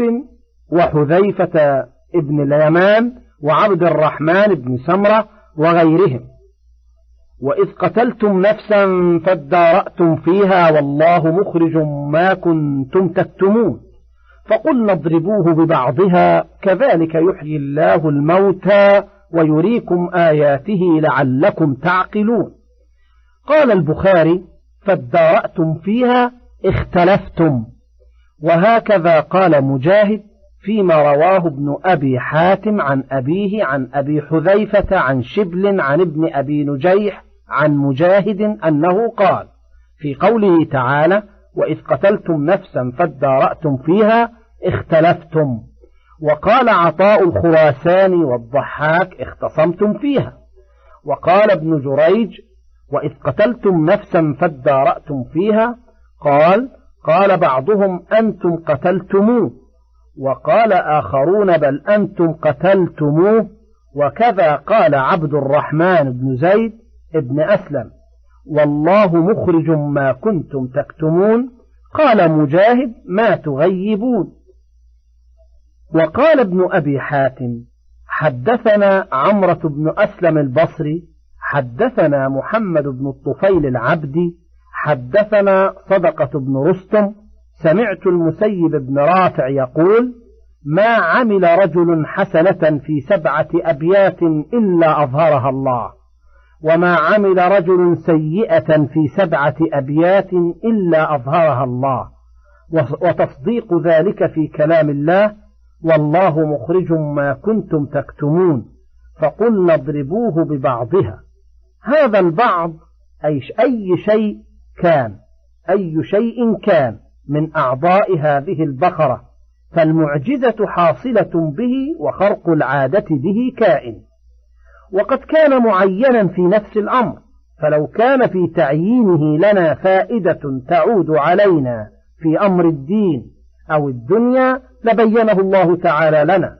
وحذيفة ابن اليمان وعبد الرحمن بن سمرة وغيرهم. وإذ قتلتم نفسا فادارأتم فيها والله مخرج ما كنتم تكتمون، فقلنا اضربوه ببعضها كذلك يحيي الله الموتى ويريكم آياته لعلكم تعقلون. قال البخاري: فادارأتم فيها اختلفتم. وهكذا قال مجاهد فيما رواه ابن أبي حاتم عن أبيه عن أبي حذيفة عن شبل عن ابن أبي نجيح عن مجاهد أنه قال في قوله تعالى: وإذ قتلتم نفسا فادارأتم فيها اختلفتم. وقال عطاء الخراساني والضحاك: اختصمتم فيها. وقال ابن جريج: وإذ قتلتم نفسا فادارأتم فيها، قال قال بعضهم: أنتم قتلتموه، وقال آخرون: بل أنتم قتلتموه. وكذا قال عبد الرحمن بن زيد ابن أسلم: والله مخرج ما كنتم تكتمون. قال مجاهد: ما تغيبون. وقال ابن أبي حاتم: حدثنا عمرة بن أسلم البصري، حدثنا محمد بن الطفيل العبدي، حدثنا صدقة بن رستم، سمعت المسيب بن رافع يقول: ما عمل رجل حسنة في سبعة أبيات إلا أظهرها الله، وما عمل رجل سيئة في سبعة أبيات إلا أظهرها الله، وتصديق ذلك في كلام الله: والله مخرج ما كنتم تكتمون، فقلنا اضربوه ببعضها. هذا البعض أي أي شيء كان أي شيء كان من أعضاء هذه البقرة، فالمعجزة حاصلة به وخرق العادة به كائن. وقد كان معينا في نفس الأمر، فلو كان في تعيينه لنا فائدة تعود علينا في أمر الدين أو الدنيا لبينه الله تعالى لنا،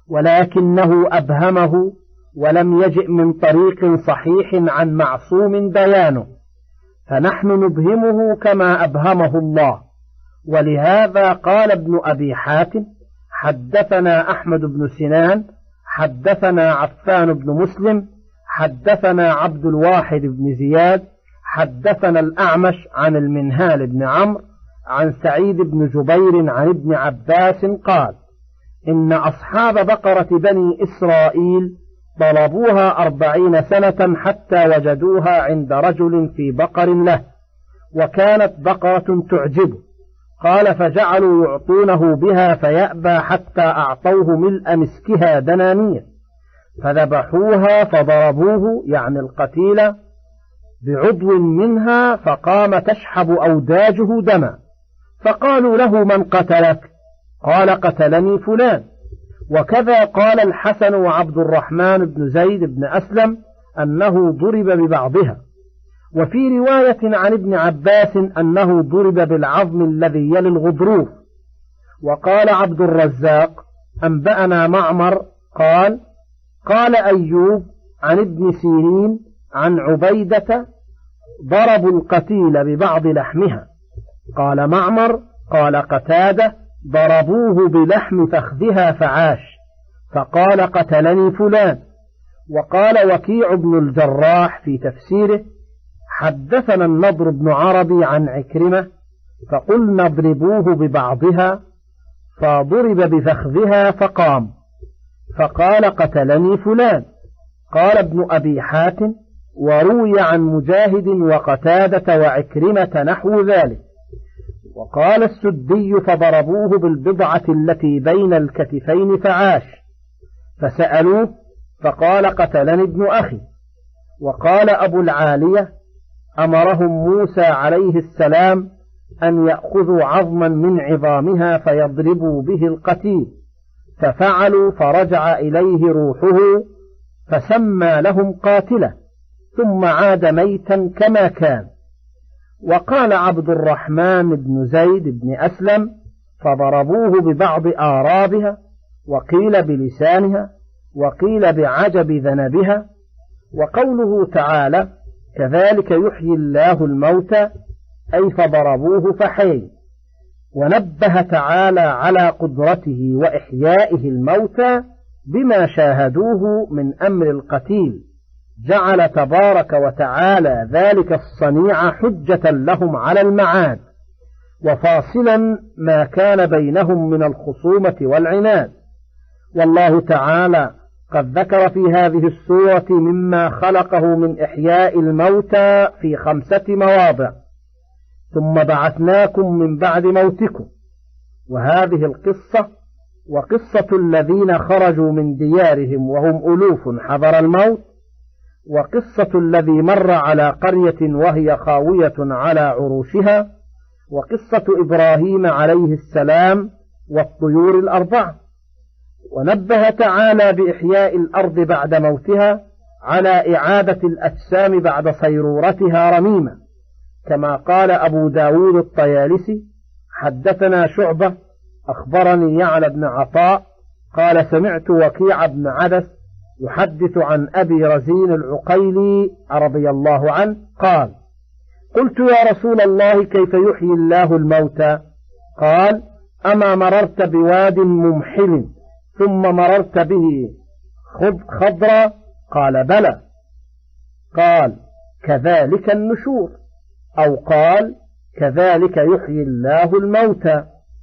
ولكنه أبهمه ولم يجئ من طريق صحيح عن معصوم بيانه، فنحن نبهمه كما أبهمه الله. ولهذا قال ابن أبي حاتم: حدثنا أحمد بن سنان حدثنا عفان بن مسلم حدثنا عبد الواحد بن زياد حدثنا الأعمش عن المنهال بن عمرو عن سعيد بن جبير عن ابن عباس قال: إن أصحاب بقرة بني إسرائيل طلبوها أربعين سنة حتى وجدوها عند رجل في بقر له، وكانت بقرة تعجبه. قال: فجعلوا يعطونه بها فيأبى حتى أعطوه ملء مسكها دنانير، فذبحوها فضربوه يعني القتيل بعضو منها، فقام تشحب أوداجه دما، فقالوا له: من قتلك؟ قال: قتلني فلان. وكذا قال الحسن وعبد الرحمن بن زيد بن أسلم أنه ضرب ببعضها. وفي رواية عن ابن عباس أنه ضرب بالعظم الذي يلي الغضروف. وقال عبد الرزاق: أنبأنا معمر قال: قال أيوب عن ابن سيرين عن عبيدة: ضربوا القتيل ببعض لحمها. قال معمر: قال قتادة: ضربوه بلحم فخذها فعاش، فقال: قتلني فلان. وقال وكيع بن الجراح في تفسيره: حدثنا النضر بن عربي عن عكرمة فقلنا اضربوه ببعضها، فضرب بفخذها فقام، فقال: قتلني فلان. قال ابن أبي حاتم: وروي عن مجاهد وقتادة وعكرمة نحو ذلك. وقال السدي: فضربوه بالبضعة التي بين الكتفين فعاش، فسألوه فقال: قتلني ابن أخي. وقال أبو العالية: أمرهم موسى عليه السلام أن يأخذوا عظما من عظامها فيضربوا به القتيل، ففعلوا، فرجع إليه روحه فسمى لهم قاتله، ثم عاد ميتا كما كان. وقال عبد الرحمن بن زيد بن أسلم: فضربوه ببعض آرابها، وقيل بلسانها، وقيل بعجب ذنبها. وقوله تعالى: كذلك يحيي الله الموتى، أي فضربوه فحي. ونبه تعالى على قدرته وإحيائه الموتى بما شاهدوه من أمر القتيل، جعل تبارك وتعالى ذلك الصنيع حجة لهم على المعاد، وفاصلا ما كان بينهم من الخصومة والعناد. والله تعالى قد ذكر في هذه السورة مما خلقه من إحياء الموتى في خمسة مواضع: ثم بعثناكم من بعد موتكم. وهذه القصة وقصة الذين خرجوا من ديارهم وهم ألوف حذر الموت، وقصة الذي مر على قرية وهي خاوية على عروشها، وقصة إبراهيم عليه السلام والطيور الأربعة. ونبه تعالى بإحياء الأرض بعد موتها على إعادة الأجسام بعد صيرورتها رميمة، كما قال أبو داود الطيالسي: حدثنا شعبة أخبرني يعلى بن عطاء قال: سمعت وكيع بن عدس يحدث عن أبي رزين العقيلي رضي الله عنه قال: قلت يا رسول الله كيف يحيي الله الموتى؟ قال: أما مررت بواد ممحل ثم مررت به خضرا؟ قال: بلى. قال: كذلك النشور، أو قال: كذلك يحيي الله الموتى.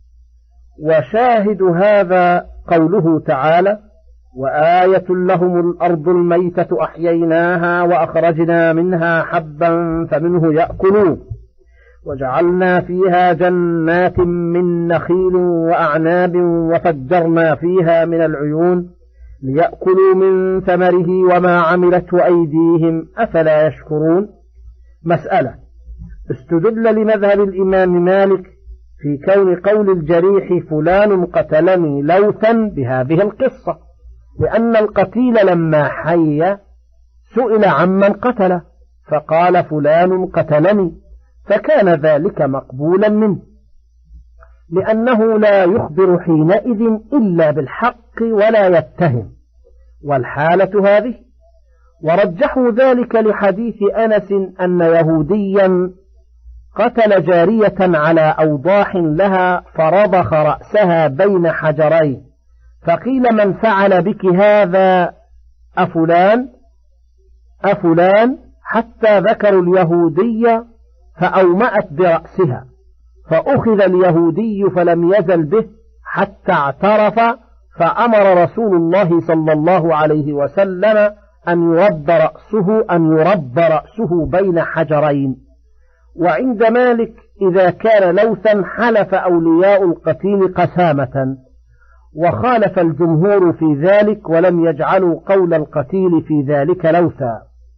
وشاهد هذا قوله تعالى: وآية لهم الأرض الميتة أحييناها وأخرجنا منها حبا فمنه يأكلون وجعلنا فيها جنات من نخيل وأعناب وفجرنا فيها من العيون ليأكلوا من ثمره وما عملته أيديهم أفلا يشكرون. مسألة: استدل لمذهب الإمام مالك في كون قول الجريح فلان قتلني لوثا بهذه القصة، لأن القتيل لما حي سئل عمن قتله فقال فلان قتلني، فكان ذلك مقبولا منه، لأنه لا يخبر حينئذ إلا بالحق ولا يتهم، والحالة هذه. ورجحوا ذلك لحديث أنس أن يهوديا قتل جارية على أوضاح لها فرضخ رأسها بين حجرين، فقيل من فعل بك هذا أفلان أفلان حتى ذكروا اليهودي فأومأت برأسها، فأخذ اليهودي فلم يزل به حتى اعترف، فأمر رسول الله صلى الله عليه وسلم أن يرد رأسه أن يرد رأسه بين حجرين. وعند مالك إذا كان لوثا حلف أولياء القتيل قسامة، وخالف الجمهور في ذلك ولم يجعلوا قول القتيل في ذلك لوثا.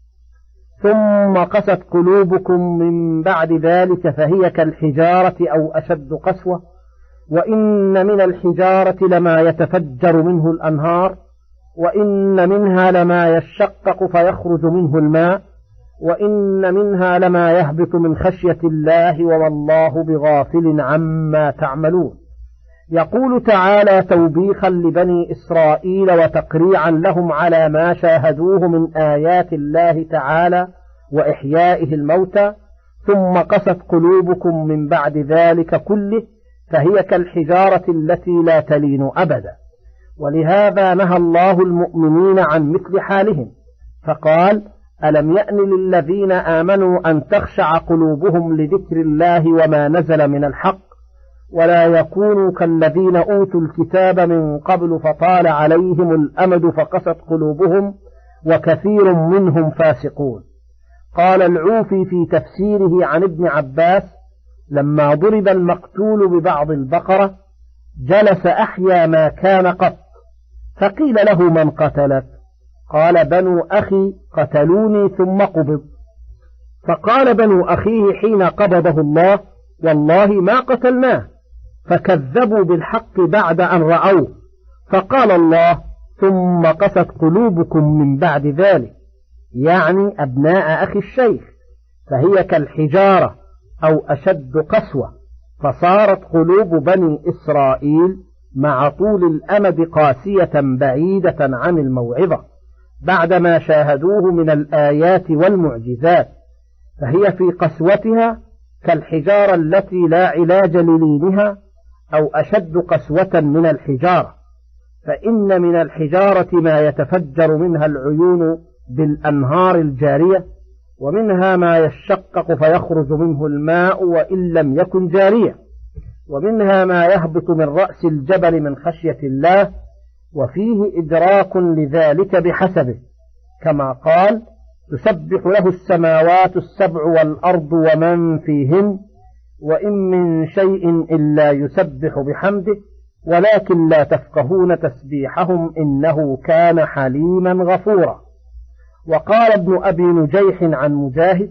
ثم قست قلوبكم من بعد ذلك فهي كالحجارة أو أشد قسوة، وإن من الحجارة لما يتفجر منه الأنهار، وإن منها لما يشقق فيخرج منه الماء، وإن منها لما يهبط من خشية الله وما الله بغافل عما تعملون. يقول تعالى توبيخا لبني إسرائيل وتقريعا لهم على ما شاهدوه من آيات الله تعالى وإحيائه الموتى: ثم قست قلوبكم من بعد ذلك كله فهي كالحجارة التي لا تلين أبدا. ولهذا نهى الله المؤمنين عن مثل حالهم، فقال: ألم يأن للذين آمنوا أن تخشع قلوبهم لذكر الله وما نزل من الحق، ولا يكونوا كالذين أوتوا الكتاب من قبل فطال عليهم الأمد فقست قلوبهم وكثير منهم فاسقون. قال العوفي في تفسيره عن ابن عباس: لما ضرب المقتول ببعض البقرة جلس أحيا ما كان قط، فقيل له: من قتلك؟ قال: بنو أخي قتلوني ثم قبض. فقال بنو أخيه حين قبضه الله: والله ما قتلناه، فكذبوا بالحق بعد أن رأوه، فقال الله: ثم قست قلوبكم من بعد ذلك، يعني أبناء أخي الشيخ، فهي كالحجارة أو أشد قسوة. فصارت قلوب بني إسرائيل مع طول الأمد قاسية بعيدة عن الموعظة بعدما شاهدوه من الآيات والمعجزات، فهي في قسوتها كالحجارة التي لا علاج للينها أو أشد قسوة من الحجارة. فإن من الحجارة ما يتفجر منها العيون بالأنهار الجارية، ومنها ما يشقق فيخرج منه الماء وإن لم يكن جارية، ومنها ما يهبط من رأس الجبل من خشية الله، وفيه إدراك لذلك بحسبه، كما قال: تسبح له السماوات السبع والأرض ومن فيهن وإن من شيء إلا يسبح بحمده ولكن لا تفقهون تسبيحهم إنه كان حليما غفورا. وقال ابن أبي نجيح عن مجاهد: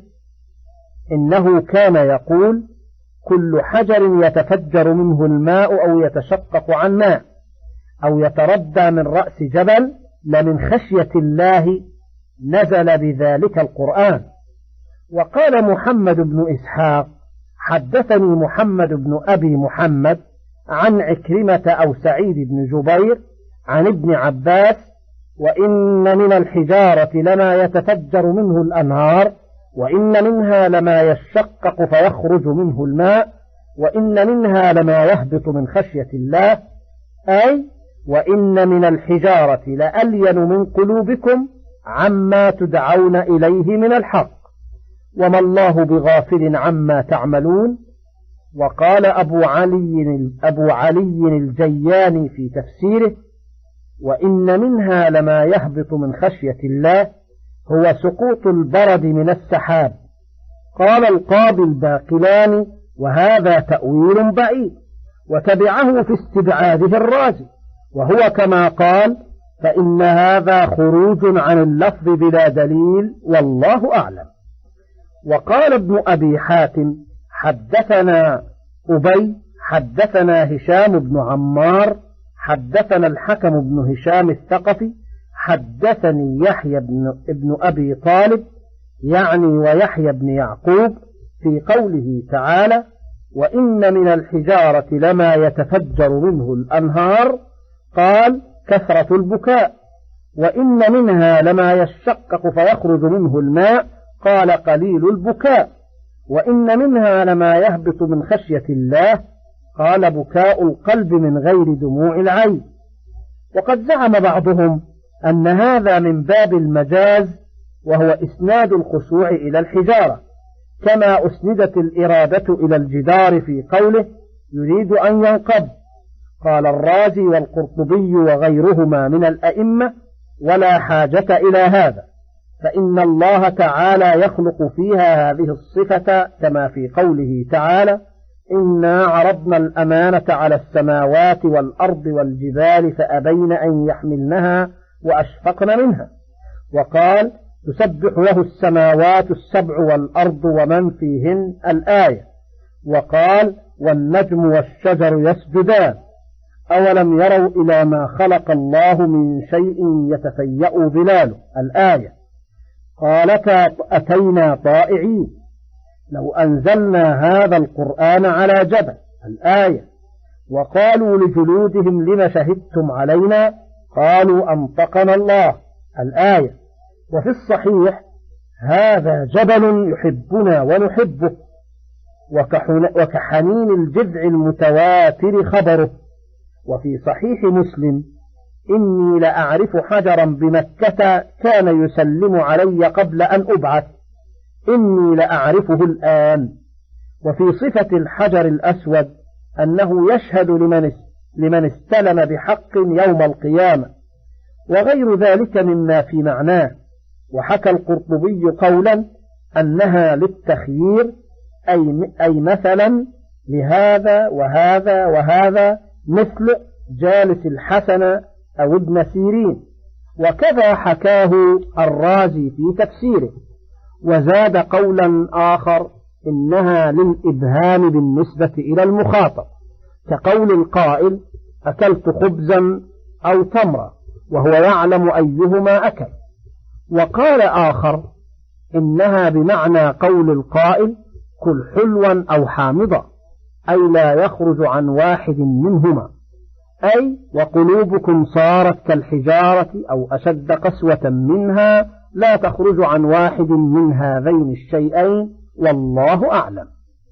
إنه كان يقول: كل حجر يتفجر منه الماء أو يتشقق عن ماء أو يتردى من رأس جبل لمن خشية الله نزل بذلك القرآن. وقال محمد بن إسحاق: حدثني محمد بن أبي محمد عن عكرمة أو سعيد بن جبير عن ابن عباس: وإن من الحجارة لما يتفجر منه الأنهار، وإن منها لما يشقق فيخرج منه الماء، وإن منها لما يهبط من خشية الله، أي وإن من الحجارة لألين من قلوبكم عما تدعون إليه من الحق، وما الله بغافل عما تعملون. وقال أبو علي, أبو علي الجياني في تفسيره: وإن منها لما يهبط من خشية الله هو سقوط البرد من السحاب. قال القاضي الباقلاني: وهذا تأويل بعيد، وتبعه في استبعاده الرازي، وهو كما قال: فإن هذا خروج عن اللفظ بلا دليل والله أعلم. وقال ابن أبي حاتم: حدثنا أبي حدثنا هشام بن عمار حدثنا الحكم بن هشام الثقفي حدثني يحيى بن ابن أبي طالب يعني ويحيى بن يعقوب في قوله تعالى: وإن من الحجارة لما يتفجر منه الأنهار، قال: كثرة البكاء. وإن منها لما يشقق فيخرج منه الماء، قال: قليل البكاء. وإن منها لما يهبط من خشية الله، قال: بكاء القلب من غير دموع العين. وقد زعم بعضهم أن هذا من باب المجاز، وهو إسناد الخشوع إلى الحجارة، كما أسندت الإرادة إلى الجدار في قوله: يريد أن ينقض. قال الرازي والقرطبي وغيرهما من الأئمة: ولا حاجة إلى هذا، فإن الله تعالى يخلق فيها هذه الصفة، كما في قوله تعالى: إنا عرضنا الأمانة على السماوات والأرض والجبال فأبين أن يحملنها وأشفقن منها. وقال: تسبح له السماوات السبع والأرض ومن فيهن، الآية. وقال: والنجم والشجر يسجدان. أولم يروا إلى ما خلق الله من شيء يتفيأ ظلاله، الآية. قالتا: أتينا طائعين، لو أنزلنا هذا القرآن على جبل، الآية. وقالوا لجلودهم: لم شهدتم علينا؟ قالوا: أنطقنا الله، الآية. وفي الصحيح: هذا جبل يحبنا ونحبه، وكحنين الجذع المتواتر خبره. وفي صحيح مسلم: إني لأعرف حجرا بمكة كان يسلم علي قبل أن أبعث، إني لأعرفه الآن. وفي صفة الحجر الأسود أنه يشهد لمن لمن استلم بحق يوم القيامة، وغير ذلك مما في معناه. وحكى القرطبي قولا أنها للتخيير، أي, أي مثلا لهذا وهذا وهذا، مثل جالس الحسن أو ابن سيرين. وكذا حكاه الرازي في تفسيره. وزاد قولا آخر: إنها للإبهام بالنسبة إلى المخاطب، كقول القائل: أكلت خبزا أو تمرا، وهو يعلم أيهما أكل. وقال آخر: إنها بمعنى قول القائل: كل حلوا أو حامضا، أي لا يخرج عن واحد منهما، أي وقلوبكم صارت كالحجارة أو أشد قسوة منها، لا تخرج عن واحد من هذين الشيئين، والله أعلم.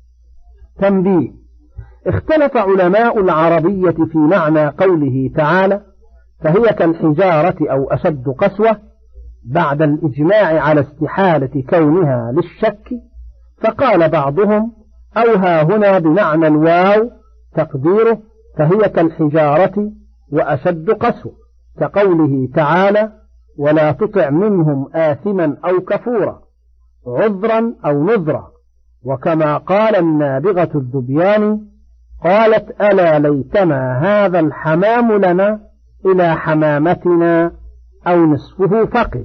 تنبيه: اختلف علماء العربية في معنى قوله تعالى: فهي كالحجارة أو أشد قسوة، بعد الإجماع على استحالة كونها للشك. فقال بعضهم: أوها هنا بمعنى الواو، تقديره فهي كالحجارة وأشد قسوة، كقوله تعالى: ولا تطع منهم آثما أو كفورا، عذرا أو نذرا. وكما قال النابغة الذبياني: قالت: ألا ليتنا هذا الحمام لنا إلى حمامتنا أو نصفه فقد،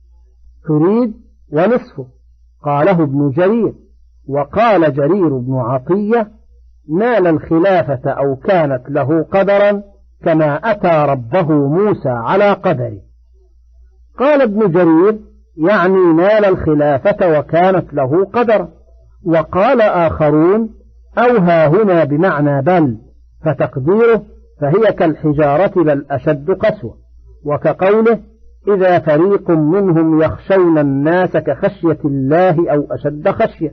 تريد ونصفه. قاله ابن جرير. وقال جرير بن عطية: نال الخلافة أو كانت له قدرا، كما أتى ربه موسى على قدره. قال ابن جرير: يعني نال الخلافة وكانت له قدرا. وقال آخرون: أوها هنا بمعنى بل، فتقديره فهي كالحجارة بل أشد قسوة، وكقوله: إذا فريق منهم يخشون الناس كخشية الله أو أشد خشية،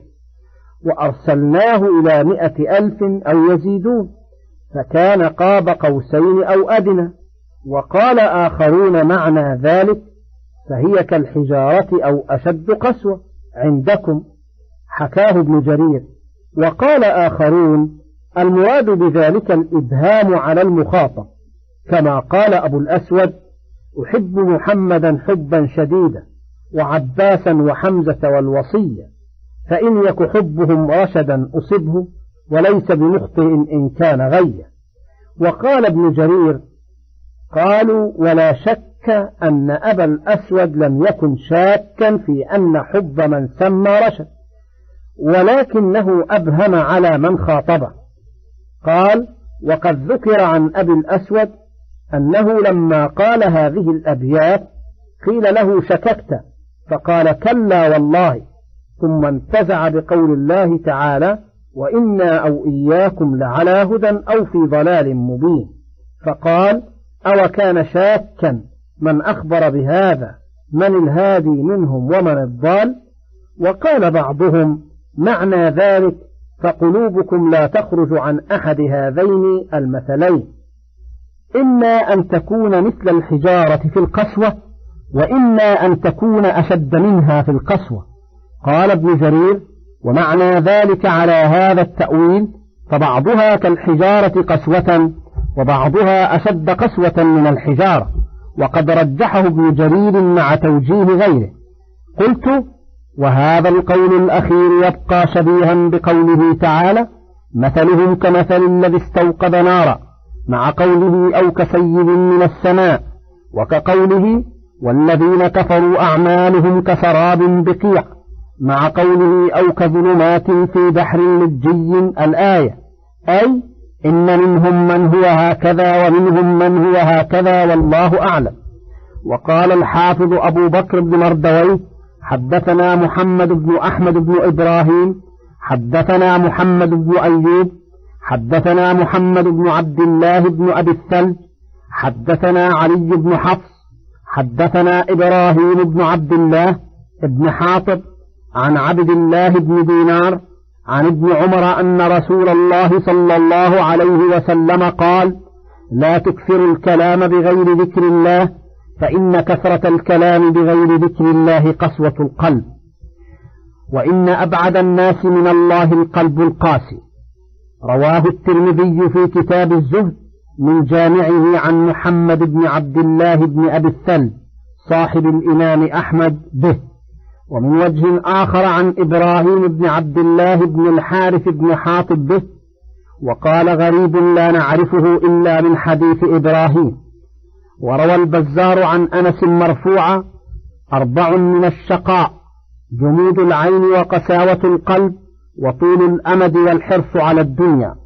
وأرسلناه إلى مئة ألف أو يزيدون، فكان قاب قوسين أو أدنى. وقال آخرون معنى ذلك: فهي كالحجارة أو أشد قسوة عندكم، حكاه ابن جرير. وقال آخرون: المراد بذلك الإبهام على المخاطب، كما قال أبو الأسود: أحب محمدا حبا شديدا، وعباسا وحمزة والوصية، فإن يك حبهم رشدا أصبه، وليس بمخطئ إن كان غيا. وقال ابن جرير: قالوا: ولا شك أن أبا الأسود لم يكن شاكا في أن حب من سمى رشد، ولكنه أبهم على من خاطبه. قال: وقد ذكر عن أبي الأسود أنه لما قال هذه الأبيات قيل له: شككت، فقال كلا والله، ثم انتزع بقول الله تعالى وإنا أو إياكم لعلى هدى أو في ضلال مبين، فقال أو كان شاكا من أخبر بهذا من الهادي منهم ومن الضال. وقال بعضهم معنى ذلك فقلوبكم لا تخرج عن أحد هذين المثلين، إما أن تكون مثل الحجارة في القسوة، وإما أن تكون أشد منها في القسوة. قال ابن جرير ومعنى ذلك على هذا التأويل فبعضها كالحجارة قسوة وبعضها أشد قسوة من الحجارة، وقد رجحه ابن جرير مع توجيه غيره. قلت وهذا القول الأخير يبقى شبيها بقوله تعالى مثلهم كمثل الذي استوقد نارا، مع قوله أو كسيب من السماء، وكقوله والذين كفروا أعمالهم كسراب بقيع، مع قوله أو كظلمات في بحر لجي الآية، أي إن منهم من هو هكذا ومنهم من هو هكذا والله أعلم. وقال الحافظ أبو بكر بن مردويه حدثنا محمد بن أحمد بن إبراهيم حدثنا محمد بن أيوب حدثنا محمد بن عبد الله بن أبي الثلج حدثنا علي بن حفص حدثنا إبراهيم بن عبد الله بن حاطب عن عبد الله بن دينار عن ابن عمر أن رسول الله صلى الله عليه وسلم قال لا تكثروا الكلام بغير ذكر الله، فإن كثرة الكلام بغير ذكر الله قسوة القلب، وإن أبعد الناس من الله القلب القاسي. رواه الترمذي في كتاب الزهد من جامعه عن محمد بن عبد الله بن أبي الثلج صاحب الإمام أحمد به. ومن وجه آخر عن إبراهيم بن عبد الله بن الحارث بن حاطب به، وقال غريب لا نعرفه إلا من حديث إبراهيم. وروى البزار عن أنس مرفوعا أربع من الشقاء جمود العين وقساوة القلب وطول الأمد والحرص على الدنيا.